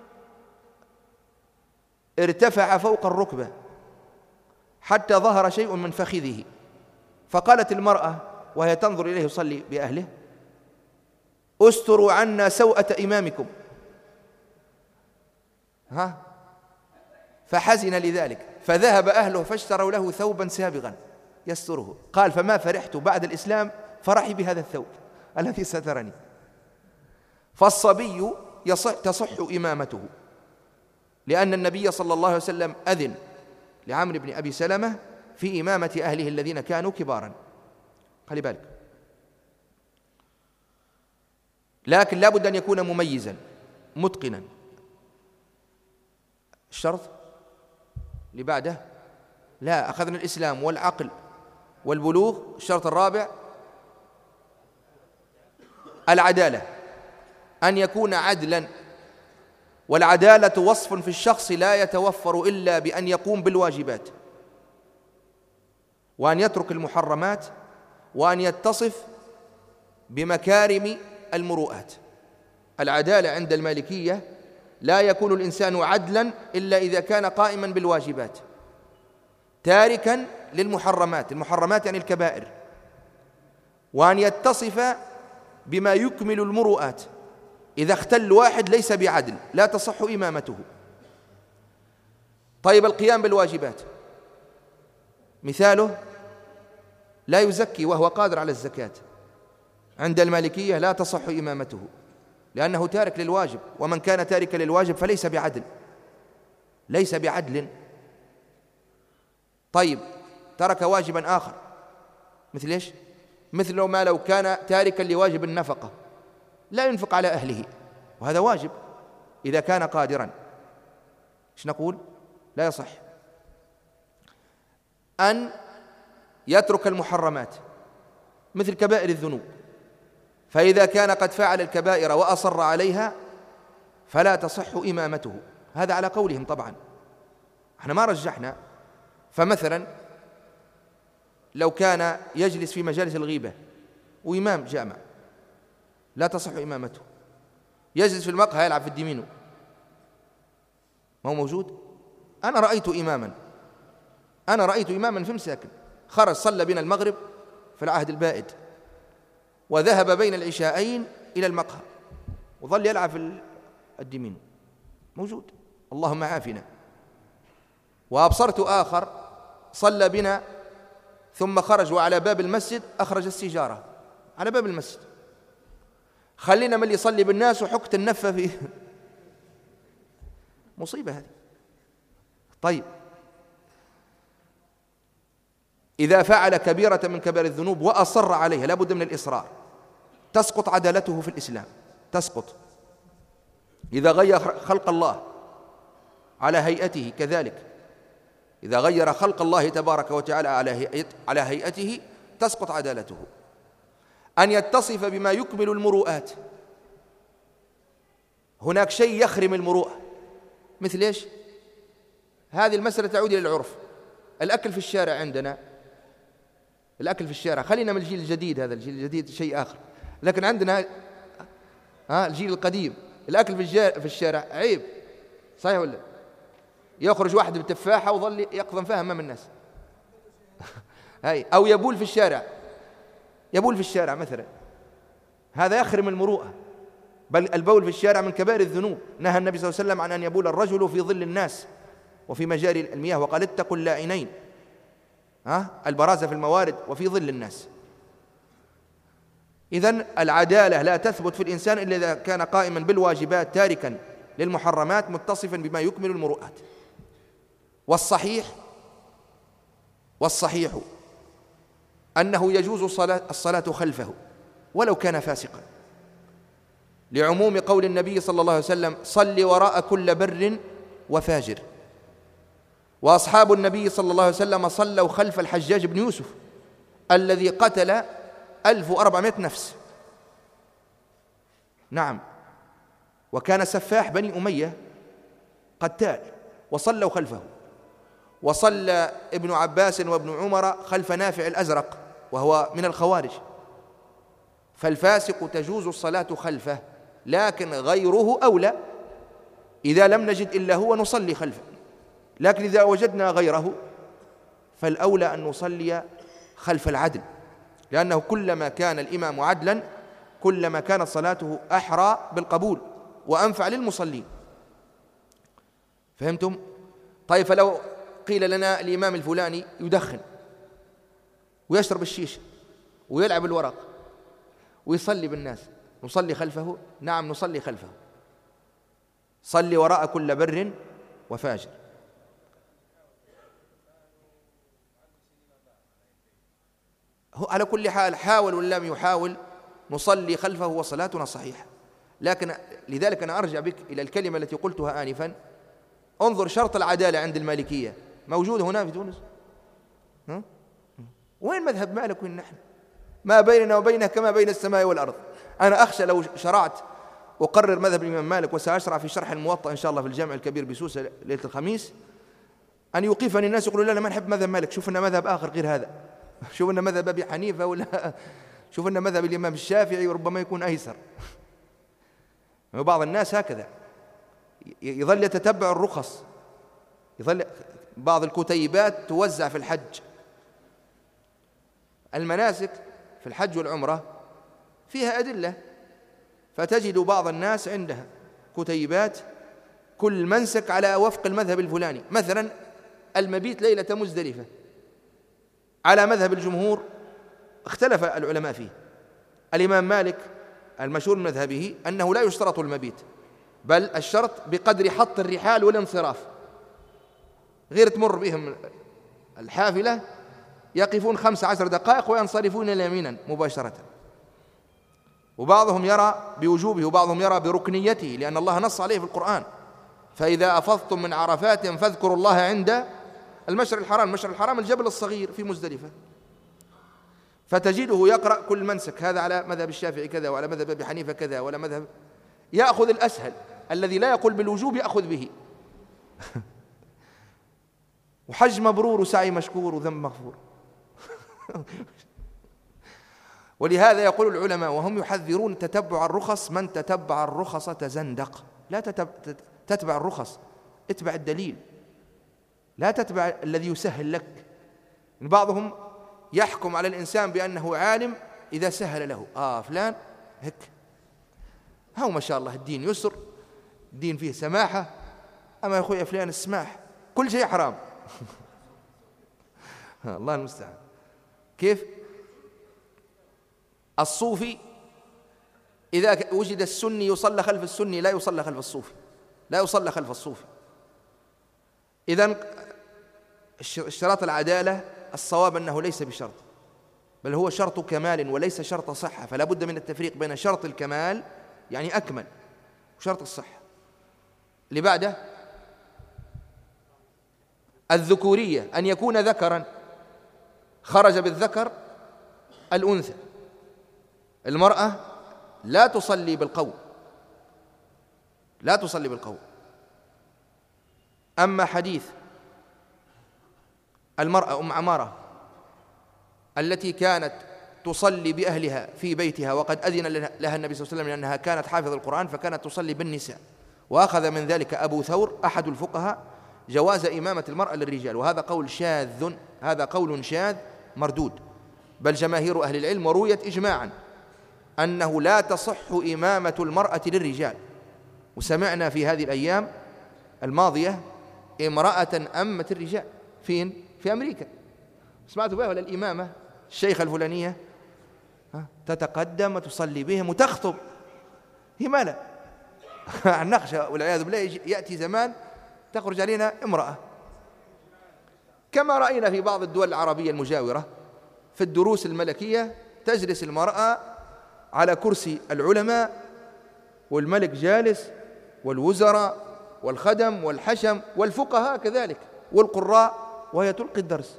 ارتفع فوق الركبة حتى ظهر شيء من فخذه، فقالت المرأة وهي تنظر إليه يصلي بأهله: استروا عنا سوءة إمامكم. فحزن لذلك، فذهب أهله فاشتروا له ثوبا سابغا يستره. قال: فما فرحت بعد الإسلام فرحي بهذا الثوب الذي سترني. فالصبي تصح إمامته، لأن النبي صلى الله عليه وسلم أذن لعمرو بن أبي سلمة في إمامة أهله الذين كانوا كبارا. خلي بالك، لكن لا بد أن يكون مميزا متقنا. الشرط اللي بعده لا، أخذنا الإسلام والعقل والبلوغ. الشرط الرابع العدالة، أن يكون عدلا، والعدالة وصف في الشخص لا يتوفر إلا بأن يقوم بالواجبات، وأن يترك المحرمات، وأن يتصف بمكارم المروءات. العدالة عند المالكية لا يكون الإنسان عدلا إلا إذا كان قائما بالواجبات، تاركا للمحرمات، المحرمات يعني الكبائر، وأن يتصف بما يكمل المروءات. إذا اختل واحد ليس بعدل، لا تصح إمامته. طيب القيام بالواجبات مثاله لا يزكي وهو قادر على الزكاة، عند المالكية لا تصح إمامته لأنه تارك للواجب، ومن كان تاركا للواجب فليس بعدل، ليس بعدل. طيب ترك واجبا آخر مثل إيش؟ مثل ما لو كان تاركا لواجب النفقة، لا ينفق على أهله، وهذا واجب إذا كان قادرا، إيش نقول؟ لا يصح. أن يترك المحرمات مثل كبائر الذنوب، فإذا كان قد فعل الكبائر وأصر عليها فلا تصح إمامته، هذا على قولهم طبعا، احنا ما رجحنا. فمثلا لو كان يجلس في مجالس الغيبة وإمام جامع لا تصح إمامته، يجلس في المقهى يلعب في الديمينو، ما هو موجود. أنا رأيت إماما في مساكن خرج صلى بنا المغرب في العهد البائد، وذهب بين العشاءين إلى المقهى وظل يلعب في الديمينو، موجود، اللهم عافنا. وأبصرت آخر صلى بنا ثم خرج وعلى باب المسجد أخرج السيجارة على باب المسجد، خلينا من اللي يصلي بالناس وحكت النفة فيه، مصيبة هذه. طيب إذا فعل كبيرة من كبائر الذنوب وأصر عليها لا بد من الإصرار، تسقط عدالته في الإسلام، تسقط. إذا غير خلق الله على هيئته كذلك، إذا غير خلق الله تبارك وتعالى على هيئته تسقط عدالته. أن يتصف بما يكمل المروءات، هناك شيء يخرم المروءة مثل إيش؟ هذه المسألة تعود إلى العرف. الأكل في الشارع عندنا، الأكل في الشارع، خلينا من الجيل الجديد، هذا الجيل الجديد شيء آخر، لكن عندنا الجيل القديم الأكل في الشارع عيب، صحيح ولا؟ يخرج واحد بتفاحة وظل يقضم فيها أمام الناس أو يبول في الشارع مثلا، هذا يخرم المروءة. بل البول في الشارع من كبائر الذنوب، نهى النبي صلى الله عليه وسلم عن أن يبول الرجل في ظل الناس وفي مجاري المياه، وقال اتقوا اللاعنين، البرازة في الموارد وفي ظل الناس. إذن العدالة لا تثبت في الإنسان إلا إذا كان قائما بالواجبات تاركا للمحرمات متصفا بما يكمل المروءات. والصحيح أنه يجوز الصلاة خلفه ولو كان فاسقا، لعموم قول النبي صلى الله عليه وسلم صل وراء كل بر وفاجر. وأصحاب النبي صلى الله عليه وسلم صلوا خلف الحجاج بن يوسف الذي قتل 1400 نفس، نعم، وكان سفاح بني أمية قتال، وصلوا خلفه. وصلى ابن عباس وابن عمر خلف نافع الأزرق وهو من الخوارج. فالفاسق تجوز الصلاة خلفه، لكن غيره أولى. إذا لم نجد إلا هو نصلي خلفه، لكن إذا وجدنا غيره فالأولى أن نصلي خلف العدل، لأنه كلما كان الإمام عدلا كلما كانت صلاته أحرى بالقبول وأنفع للمصلين. فهمتم؟ طيب فلو قيل لنا الإمام الفلاني يدخن ويشرب الشيشة ويلعب الورق ويصلي بالناس، نصلي خلفه؟ نعم نصلي خلفه. صلي وراء كل بر وفاجر. على كل حال حاول ولا لم يحاول نصلي خلفه وصلاتنا صحيحة. لكن لذلك أنا أرجع بك إلى الكلمة التي قلتها آنفا، انظر شرط العدالة عند المالكية موجود هنا في تونس؟ ها؟ وين مذهب مالك وين نحن؟ ما بيننا وبينه كما بين السماء والأرض. أنا أخشى لو شرعت أقرر مذهب الإمام مالك، وسأشرع في شرح الموطأ إن شاء الله في الجامع الكبير بسوسة ليلة الخميس، أن يوقفني الناس يقولوا لا ما نحب مذهب مالك، شوف لنا مذهب آخر غير هذا، شوف لنا مذهب أبي حنيفة، ولا شوف لنا مذهب الإمام الشافعي وربما يكون أيسر. بعض الناس هكذا يظل يتتبع الرخص، يظل بعض الكتيبات توزع في الحج، المناسك في الحج والعمرة فيها أدلة، فتجد بعض الناس عندها كتيبات كل منسك على وفق المذهب الفلاني. مثلا المبيت ليلة مزدلفة على مذهب الجمهور اختلف العلماء فيه. الإمام مالك المشهور من مذهبه أنه لا يشترط المبيت، بل الشرط بقدر حط الرحال والانصراف، غير تمر بهم الحافلة يقفون 15 دقائق وينصرفون يمينا مباشرة. وبعضهم يرى بوجوبه وبعضهم يرى بركنيته، لأن الله نص عليه في القرآن: فإذا أفضتم من عرفات فاذكروا الله عند المشعر الحرام. المشعر الحرام الجبل الصغير في مزدلفة. فتجده يقرأ كل منسك، هذا على مذهب الشافعي كذا، وعلى مذهب أبي حنيفة كذا، ولا مذهب، يأخذ الأسهل الذي لا يقول بالوجوب يأخذ به. وحج مبرور وسعي مشكور وذنب مغفور. ولهذا يقول العلماء وهم يحذرون تتبع الرخص: من تتبع الرخص تزندق. لا تتبع الرخص، اتبع الدليل، لا تتبع الذي يسهل لك. بعضهم يحكم على الإنسان بأنه عالم إذا سهل له، فلان هيك، هو ما شاء الله الدين يسر، الدين فيه سماحة، أما يا أخوي فلان السماح كل شيء حرام. الله المستعان. كيف؟ الصوفي إذا وجد السني يصلى خلف السني لا يصلى خلف الصوفي، لا يصلى خلف الصوفي. إذن اشتراط العدالة الصواب أنه ليس بشرط، بل هو شرط كمال وليس شرط صحة، فلا بد من التفريق بين شرط الكمال يعني أكمل وشرط الصحة. اللي بعده الذكورية، أن يكون ذكرا، خرج بالذكر الأنثى. المرأة لا تصلي بالقول، لا تصلي بالقول. أما حديث المرأة أم عمارة التي كانت تصلي بأهلها في بيتها، وقد أذن لها النبي صلى الله عليه وسلم لأنها كانت حافظ القرآن فكانت تصلي بالنساء، وأخذ من ذلك أبو ثور أحد الفقهاء جواز إمامة المرأة للرجال، وهذا قول شاذ، هذا قول شاذ مردود، بل جماهير أهل العلم ورويت إجماعا أنه لا تصح إمامة المرأة للرجال. وسمعنا في هذه الأيام الماضية امرأة أمت الرجال فين؟ في أمريكا. سمعتوا بها ولا؟ الإمامة الشيخة الفلانية تتقدم وتصلي بهم وتخطب، هي مالا؟ نخشى والعياذ بالله يأتي زمان تخرج علينا امرأة، كما رأينا في بعض الدول العربية المجاورة في الدروس الملكية تجلس المرأة على كرسي العلماء والملك جالس والوزراء والخدم والحشم والفقهاء كذلك والقراء، وهي تلقي الدرس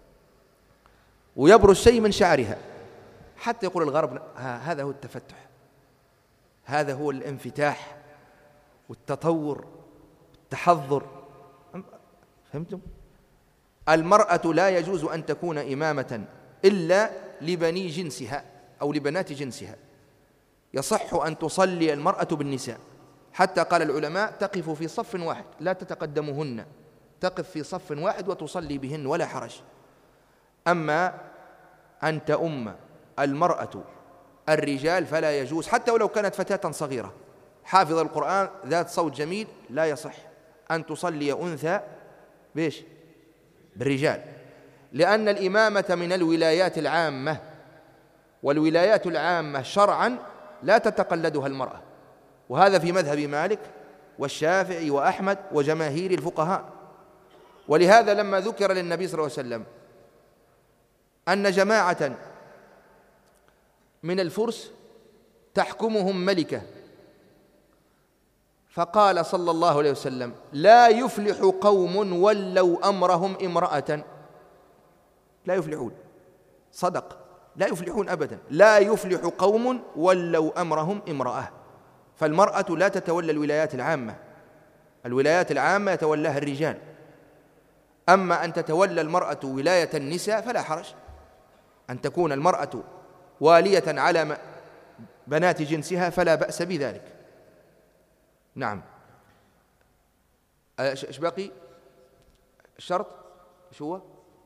ويبرز شيء من شعرها، حتى يقول الغرب هذا هو التفتح، هذا هو الانفتاح والتطور والتحضر. فهمتم؟ المرأة لا يجوز أن تكون إمامة إلا لبني جنسها أو لبنات جنسها، يصح أن تصلي المرأة بالنساء، حتى قال العلماء تقف في صف واحد لا تتقدمهن، تقف في صف واحد وتصلي بهن ولا حرج. أما أن تؤم المرأة الرجال فلا يجوز، حتى ولو كانت فتاة صغيرة حافظ القرآن ذات صوت جميل، لا يصح أن تصلي أنثى بيش بالرجال، لأن الإمامة من الولايات العامة، والولايات العامة شرعا لا تتقلدها المرأة، وهذا في مذهب مالك والشافعي وأحمد وجماهير الفقهاء. ولهذا لما ذكر للنبي صلى الله عليه وسلم أن جماعة من الفرس تحكمهم ملكة، فقال صلى الله عليه وسلم لا يفلح قوم ولوا أمرهم امرأة، لا يفلحون. صدق، لا يفلحون أبدا. لا يفلح قوم ولوا أمرهم امرأة. فالمرأة لا تتولى الولايات العامة، الولايات العامة يتولاها الرجال. أما أن تتولى المرأة ولاية النساء فلا حرج، أن تكون المرأة والية على بنات جنسها فلا بأس بذلك. نعم. إيش باقي؟ الشرط إيش هو؟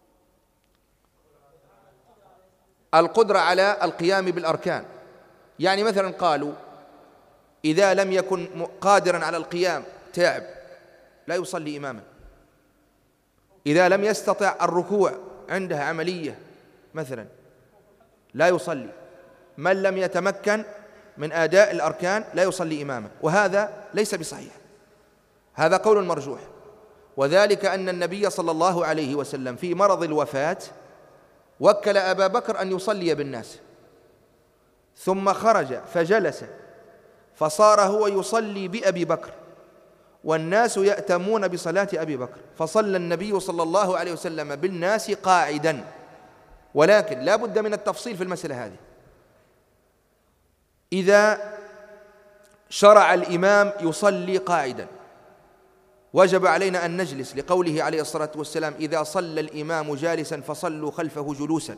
القدرة على القيام بالأركان. يعني مثلا قالوا إذا لم يكن قادرا على القيام، تعب، لا يصلي إماما. إذا لم يستطع الركوع، عندها عملية مثلا، لا يصلي. من لم يتمكن من أداء الأركان لا يصلي إماما، وهذا ليس بصحيح، هذا قول مرجوح. وذلك أن النبي صلى الله عليه وسلم في مرض الوفاة وكل أبا بكر أن يصلي بالناس، ثم خرج فجلس، فصار هو يصلي بأبي بكر والناس يأتمون بصلاة أبي بكر، فصلى النبي صلى الله عليه وسلم بالناس قاعدا. ولكن لا بد من التفصيل في المسألة هذه. إذا شرع الإمام يصلي قاعدا وجب علينا أن نجلس، لقوله عليه الصلاة والسلام: إذا صلى الإمام جالسا فصلوا خلفه جلوسا.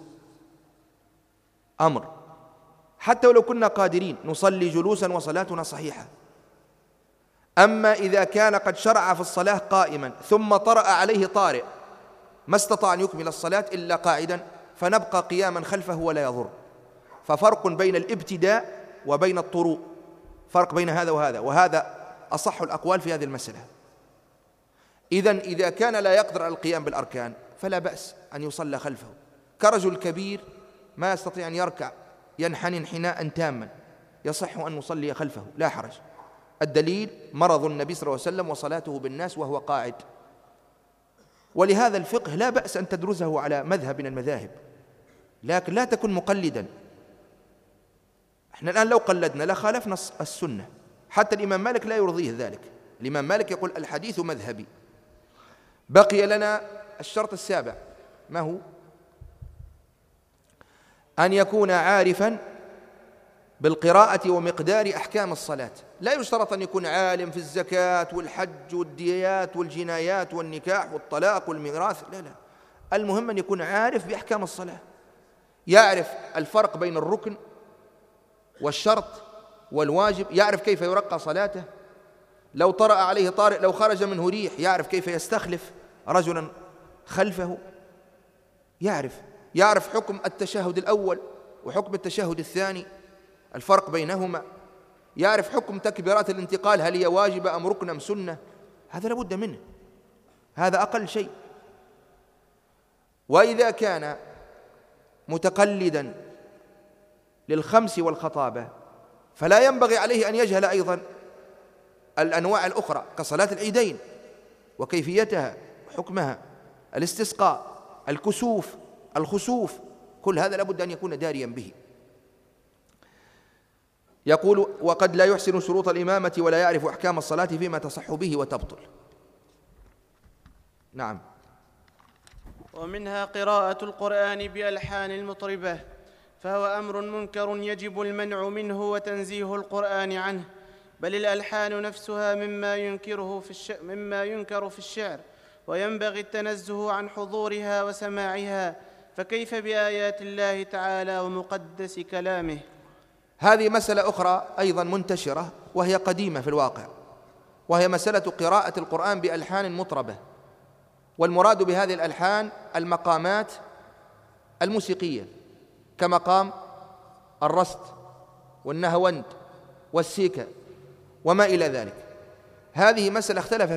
أمر، حتى ولو كنا قادرين نصلي جلوسا وصلاتنا صحيحة. أما إذا كان قد شرع في الصلاة قائما ثم طرأ عليه طارئ ما استطاع أن يكمل الصلاة إلا قاعدا، فنبقى قياما خلفه ولا يضر. ففرق بين الابتداء وبين الطروء، فرق بين هذا وهذا، وهذا أصح الأقوال في هذه المسألة. إذن إذا كان لا يقدر على القيام بالأركان فلا بأس أن يصلى خلفه، كرجل كبير ما يستطيع أن يركع ينحني انحناء تاما، يصح أن نصلي خلفه لا حرج. الدليل مرض النبي صلى الله عليه وسلم وصلاته بالناس وهو قاعد. ولهذا الفقه لا بأس أن تدرسه على مذهب من المذاهب، لكن لا تكن مقلدا. احنا الآن لو قلدنا لخالفنا السنة. حتى الإمام مالك لا يرضيه ذلك، الإمام مالك يقول الحديث مذهبي. بقي لنا الشرط السابع، ما هو؟ أن يكون عارفا بالقراءة ومقدار أحكام الصلاة. لا يشترط أن يكون عالم في الزكاة والحج والديات والجنايات والنكاح والطلاق والميراث، لا لا، المهم أن يكون عارف بأحكام الصلاة، يعرف الفرق بين الركن والشرط والواجب، يعرف كيف يرقى صلاته، لو طرأ عليه طارئ، لو خرج منه ريح، يعرف كيف يستخلف رجلا خلفه، يعرف حكم التشهد الأول وحكم التشهد الثاني، الفرق بينهما، يعرف حكم تكبيرات الانتقال، هل هي واجبة أم ركن أم سنة. هذا لابد منه، هذا أقل شيء. وإذا كان متقلدا للخمس والخطابة فلا ينبغي عليه أن يجهل أيضا الأنواع الأخرى كصلاة العيدين وكيفيتها وحكمها، الاستسقاء، الكسوف، الخسوف، كل هذا لابد أن يكون داريا به. يقول: وقد لا يحسن شروط الإمامة ولا يعرف أحكام الصلاة فيما تصح به وتبطل. نعم. ومنها قراءة القرآن بألحان المطربة، فهو أمر منكر يجب المنع منه وتنزيه القرآن عنه، بل الألحان نفسها مما ينكر في الشعر، وينبغي التنزه عن حضورها وسماعها، فكيف بآيات الله تعالى ومقدس كلامه؟ هذه مسألة أخرى أيضا منتشرة وهي قديمة في الواقع، وهي مسألة قراءة القرآن بألحان مطربة. والمراد بهذه الألحان المقامات الموسيقية كمقام الرست والنهوند والسيكا وما إلى ذلك. هذه مسألة اختلف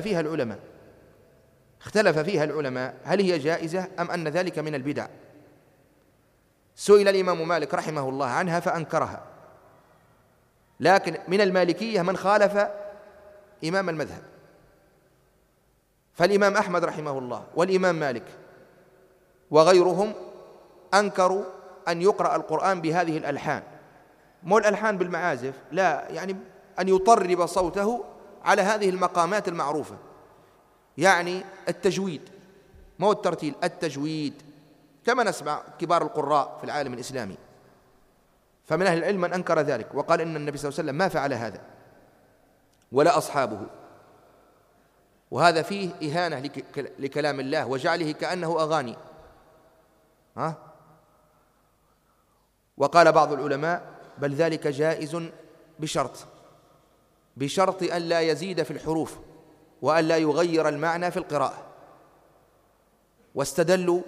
فيها العلماء هل هي جائزة أم أن ذلك من البدع. سئل الإمام مالك رحمه الله عنها فأنكرها، لكن من المالكية من خالف إمام المذهب، فالإمام أحمد رحمه الله والإمام مالك وغيرهم أنكروا أن يقرأ القرآن بهذه الألحان، مو الألحان بالمعازف، لا، يعني أن يطرب صوته على هذه المقامات المعروفة، يعني التجويد، مو الترتيل، التجويد، كما نسمع كبار القراء في العالم الإسلامي. فمن أهل العلم من أنكر ذلك وقال إن النبي صلى الله عليه وسلم ما فعل هذا ولا أصحابه، وهذا فيه إهانة لكلام الله وجعله كأنه أغاني. وقال بعض العلماء بل ذلك جائز بشرط أن لا يزيد في الحروف وأن لا يغير المعنى في القراءة، واستدلوا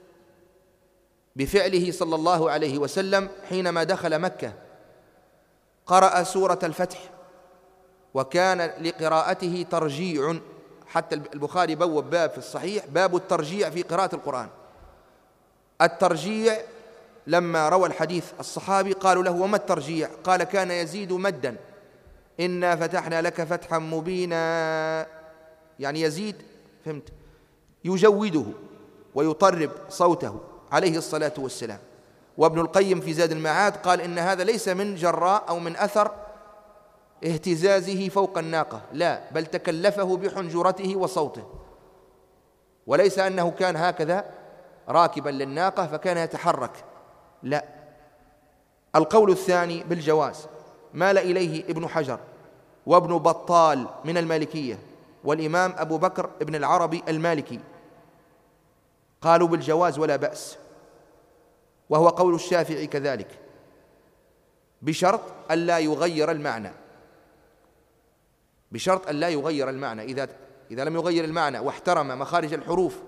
بفعله صلى الله عليه وسلم حينما دخل مكة قرأ سورة الفتح، وكان لقراءته ترجيع، حتى البخاري بوب باب في الصحيح باب الترجيع في قراءة القرآن. الترجيع لما روى الحديث الصحابي قالوا له وما الترجيع؟ قال كان يزيد مدا، إنا فتحنا لك فتحا مبينا، يعني يزيد، فهمت، يجوده ويطرب صوته عليه الصلاة والسلام. وابن القيم في زاد المعاد قال إن هذا ليس من جراء أو من أثر اهتزازه فوق الناقة، لا، بل تكلفه بحنجرته وصوته، وليس أنه كان هكذا راكبا للناقة فكان يتحرك، لا. القول الثاني بالجواز مال إليه ابن حجر وابن بطال من المالكية والإمام أبو بكر ابن العربي المالكي، قالوا بالجواز ولا بأس، وهو قول الشافعي كذلك، بشرط ألا يغير المعنى، بشرط ألا يغير المعنى. إذا لم يغير المعنى واحترم مخارج الحروف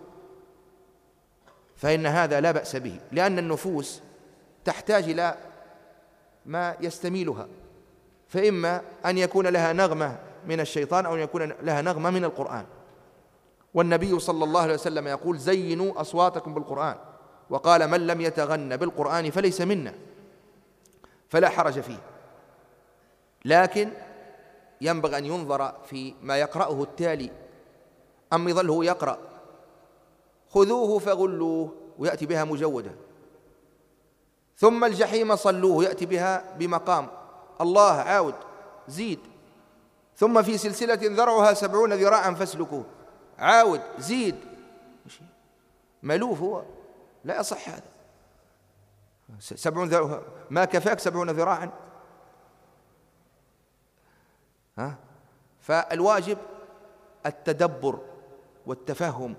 فإن هذا لا بأس به، لأن النفوس تحتاج إلى ما يستميلها، فإما أن يكون لها نغمة من الشيطان أو أن يكون لها نغمة من القرآن. والنبي صلى الله عليه وسلم يقول زينوا أصواتكم بالقرآن، وقال من لم يتغن بالقرآن فليس منا، فلا حرج فيه، لكن ينبغي أن ينظر في ما يقرأه التالي، أم يظل يقرأ خذوه فغلوه ويأتي بها مجودة، ثم الجحيم صلوه يأتي بها بمقام الله عاود زيد، ثم في سلسلة ذرعها 70 ذراعا فاسلكوه عاود زيد، ملوف هو، لا يصح هذا. 70 ذراعا ما كفاك 70 ذراعا؟ فالواجب التدبر والتفهم.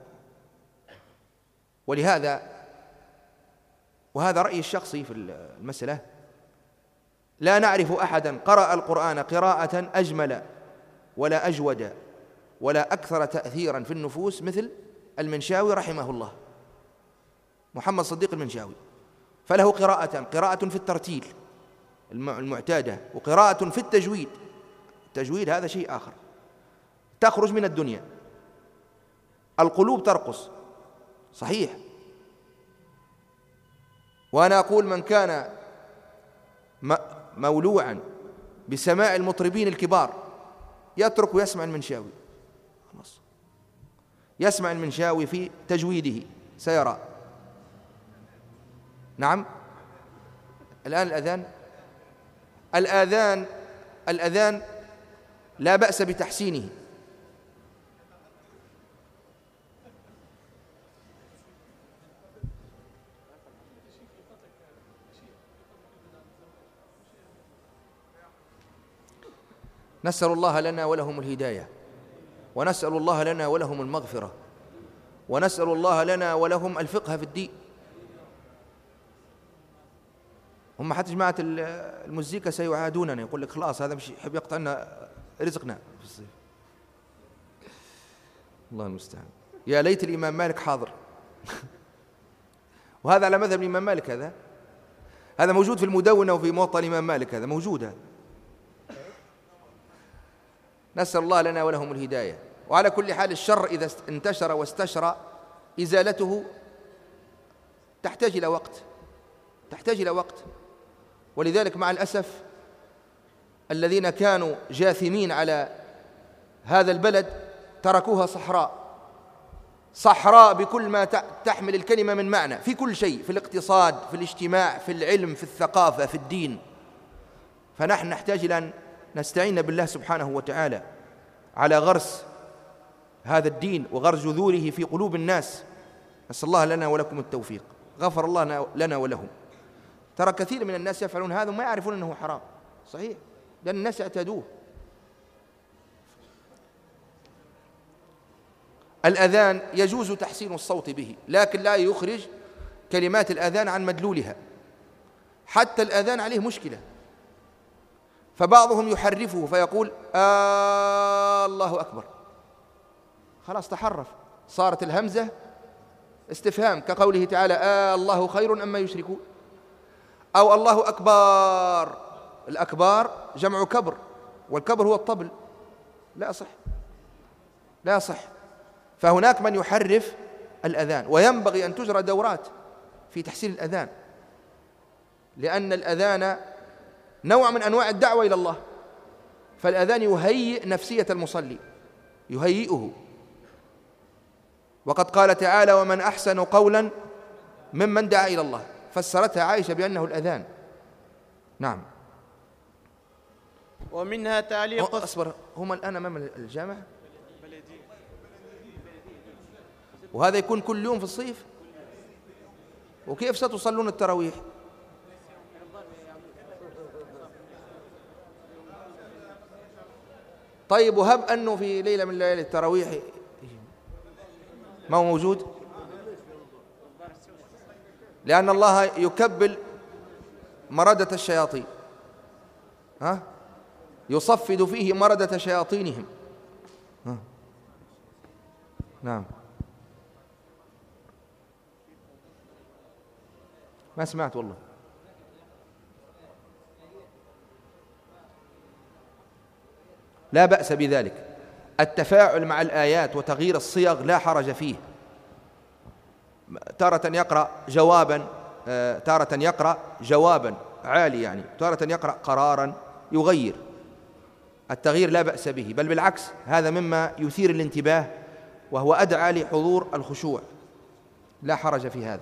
ولهذا وهذا رأيي الشخصي في المسألة، لا نعرف أحدا قرأ القرآن قراءة أجمل ولا أجود ولا أكثر تأثيرا في النفوس مثل المنشاوي رحمه الله، محمد صديق المنشاوي، فله قراءة في الترتيل المعتادة، وقراءة في التجويد. التجويد هذا شيء آخر، تخرج من الدنيا، القلوب ترقص صحيح. وأنا أقول من كان مولوعا بسماع المطربين الكبار يترك ويسمع المنشاوي، خلاص، يسمع المنشاوي في تجويده سيرى. نعم، الآن الأذان لا بأس بتحسينه، نسأل الله لنا ولهم الهداية، ونسأل الله لنا ولهم المغفرة، ونسأل الله لنا ولهم الفقه في الدين. هم حتى جماعة المزيكا سيعادوننا، يقول لك خلاص هذا مش يحب يقطع لنا رزقنا في الصيف. الله المستعان. يا ليت الإمام مالك حاضر. وهذا على مذهب الإمام مالك، هذا موجود في المدونة وفي موطأ الإمام مالك، هذا موجود هذا. نسأل الله لنا ولهم الهداية. وعلى كل حال الشر إذا انتشر واستشرى إزالته تحتاج إلى وقت، ولذلك مع الأسف الذين كانوا جاثمين على هذا البلد تركوها صحراء بكل ما تحمل الكلمة من معنى، في كل شيء، في الاقتصاد، في الاجتماع، في العلم، في الثقافة، في الدين. فنحن نحتاج إلى أن نستعين بالله سبحانه وتعالى على غرس هذا الدين وغرس جذوره في قلوب الناس. نسأل الله لنا ولكم التوفيق. غفر الله لنا ولهم. ترى كثير من الناس يفعلون هذا وما يعرفون أنه حرام، صحيح، لأن الناس اعتادوه. الأذان يجوز تحسين الصوت به، لكن لا يخرج كلمات الأذان عن مدلولها، حتى الأذان عليه مشكلة، فبعضهم يحرفه فيقول الله أكبر، خلاص تحرف، صارت الهمزة استفهام، كقوله تعالى الله خير أما يشركون، أو الله أكبر. الأكبار جمع كبر، والكبر هو الطبل، لا صح، لا صح. فهناك من يحرف الأذان، وينبغي أن تجرى دورات في تحسين الأذان، لأن الأذان نوع من أنواع الدعوة إلى الله، فالأذان يهيئ نفسية المصلي، يهيئه. وقد قال تعالى ومن أحسن قولا ممن دعا إلى الله، فسرتها عائشة بأنه الأذان. نعم. ومنها تعليق أصبر، هم الآن أمام الجامع، وهذا يكون كل يوم في الصيف، وكيف ستصلون التراويح؟ طيب، وهب أنه في ليلة من ليالي التراويح ما هو موجود، لأن الله يكبل مردة الشياطين، يصفد فيه مردة شياطينهم. نعم. ما سمعت والله. لا بأس بذلك، التفاعل مع الآيات وتغيير الصيغ لا حرج فيه، تارة يقرأ جوابا، تارة يقرأ جوابا عالي يعني، تارة يقرأ قرارا، يغير، التغيير لا بأس به، بل بالعكس هذا مما يثير الانتباه وهو أدعى لحضور الخشوع، لا حرج في هذا.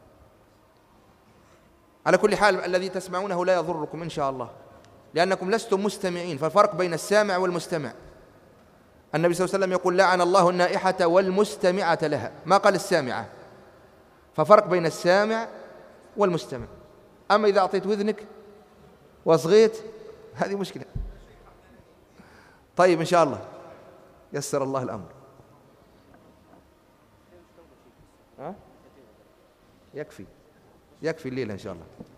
على كل حال الذي تسمعونه لا يضركم إن شاء الله، لأنكم لستم مستمعين، فالفرق بين السامع والمستمع. النبي صلى الله عليه وسلم يقول لعن الله النائحة والمستمعة لها، ما قال السامعة، ففرق بين السامع والمستمع. أما إذا أعطيت وذنك وصغيت هذه مشكلة. طيب إن شاء الله يسر الله الأمر. يكفي الليلة إن شاء الله.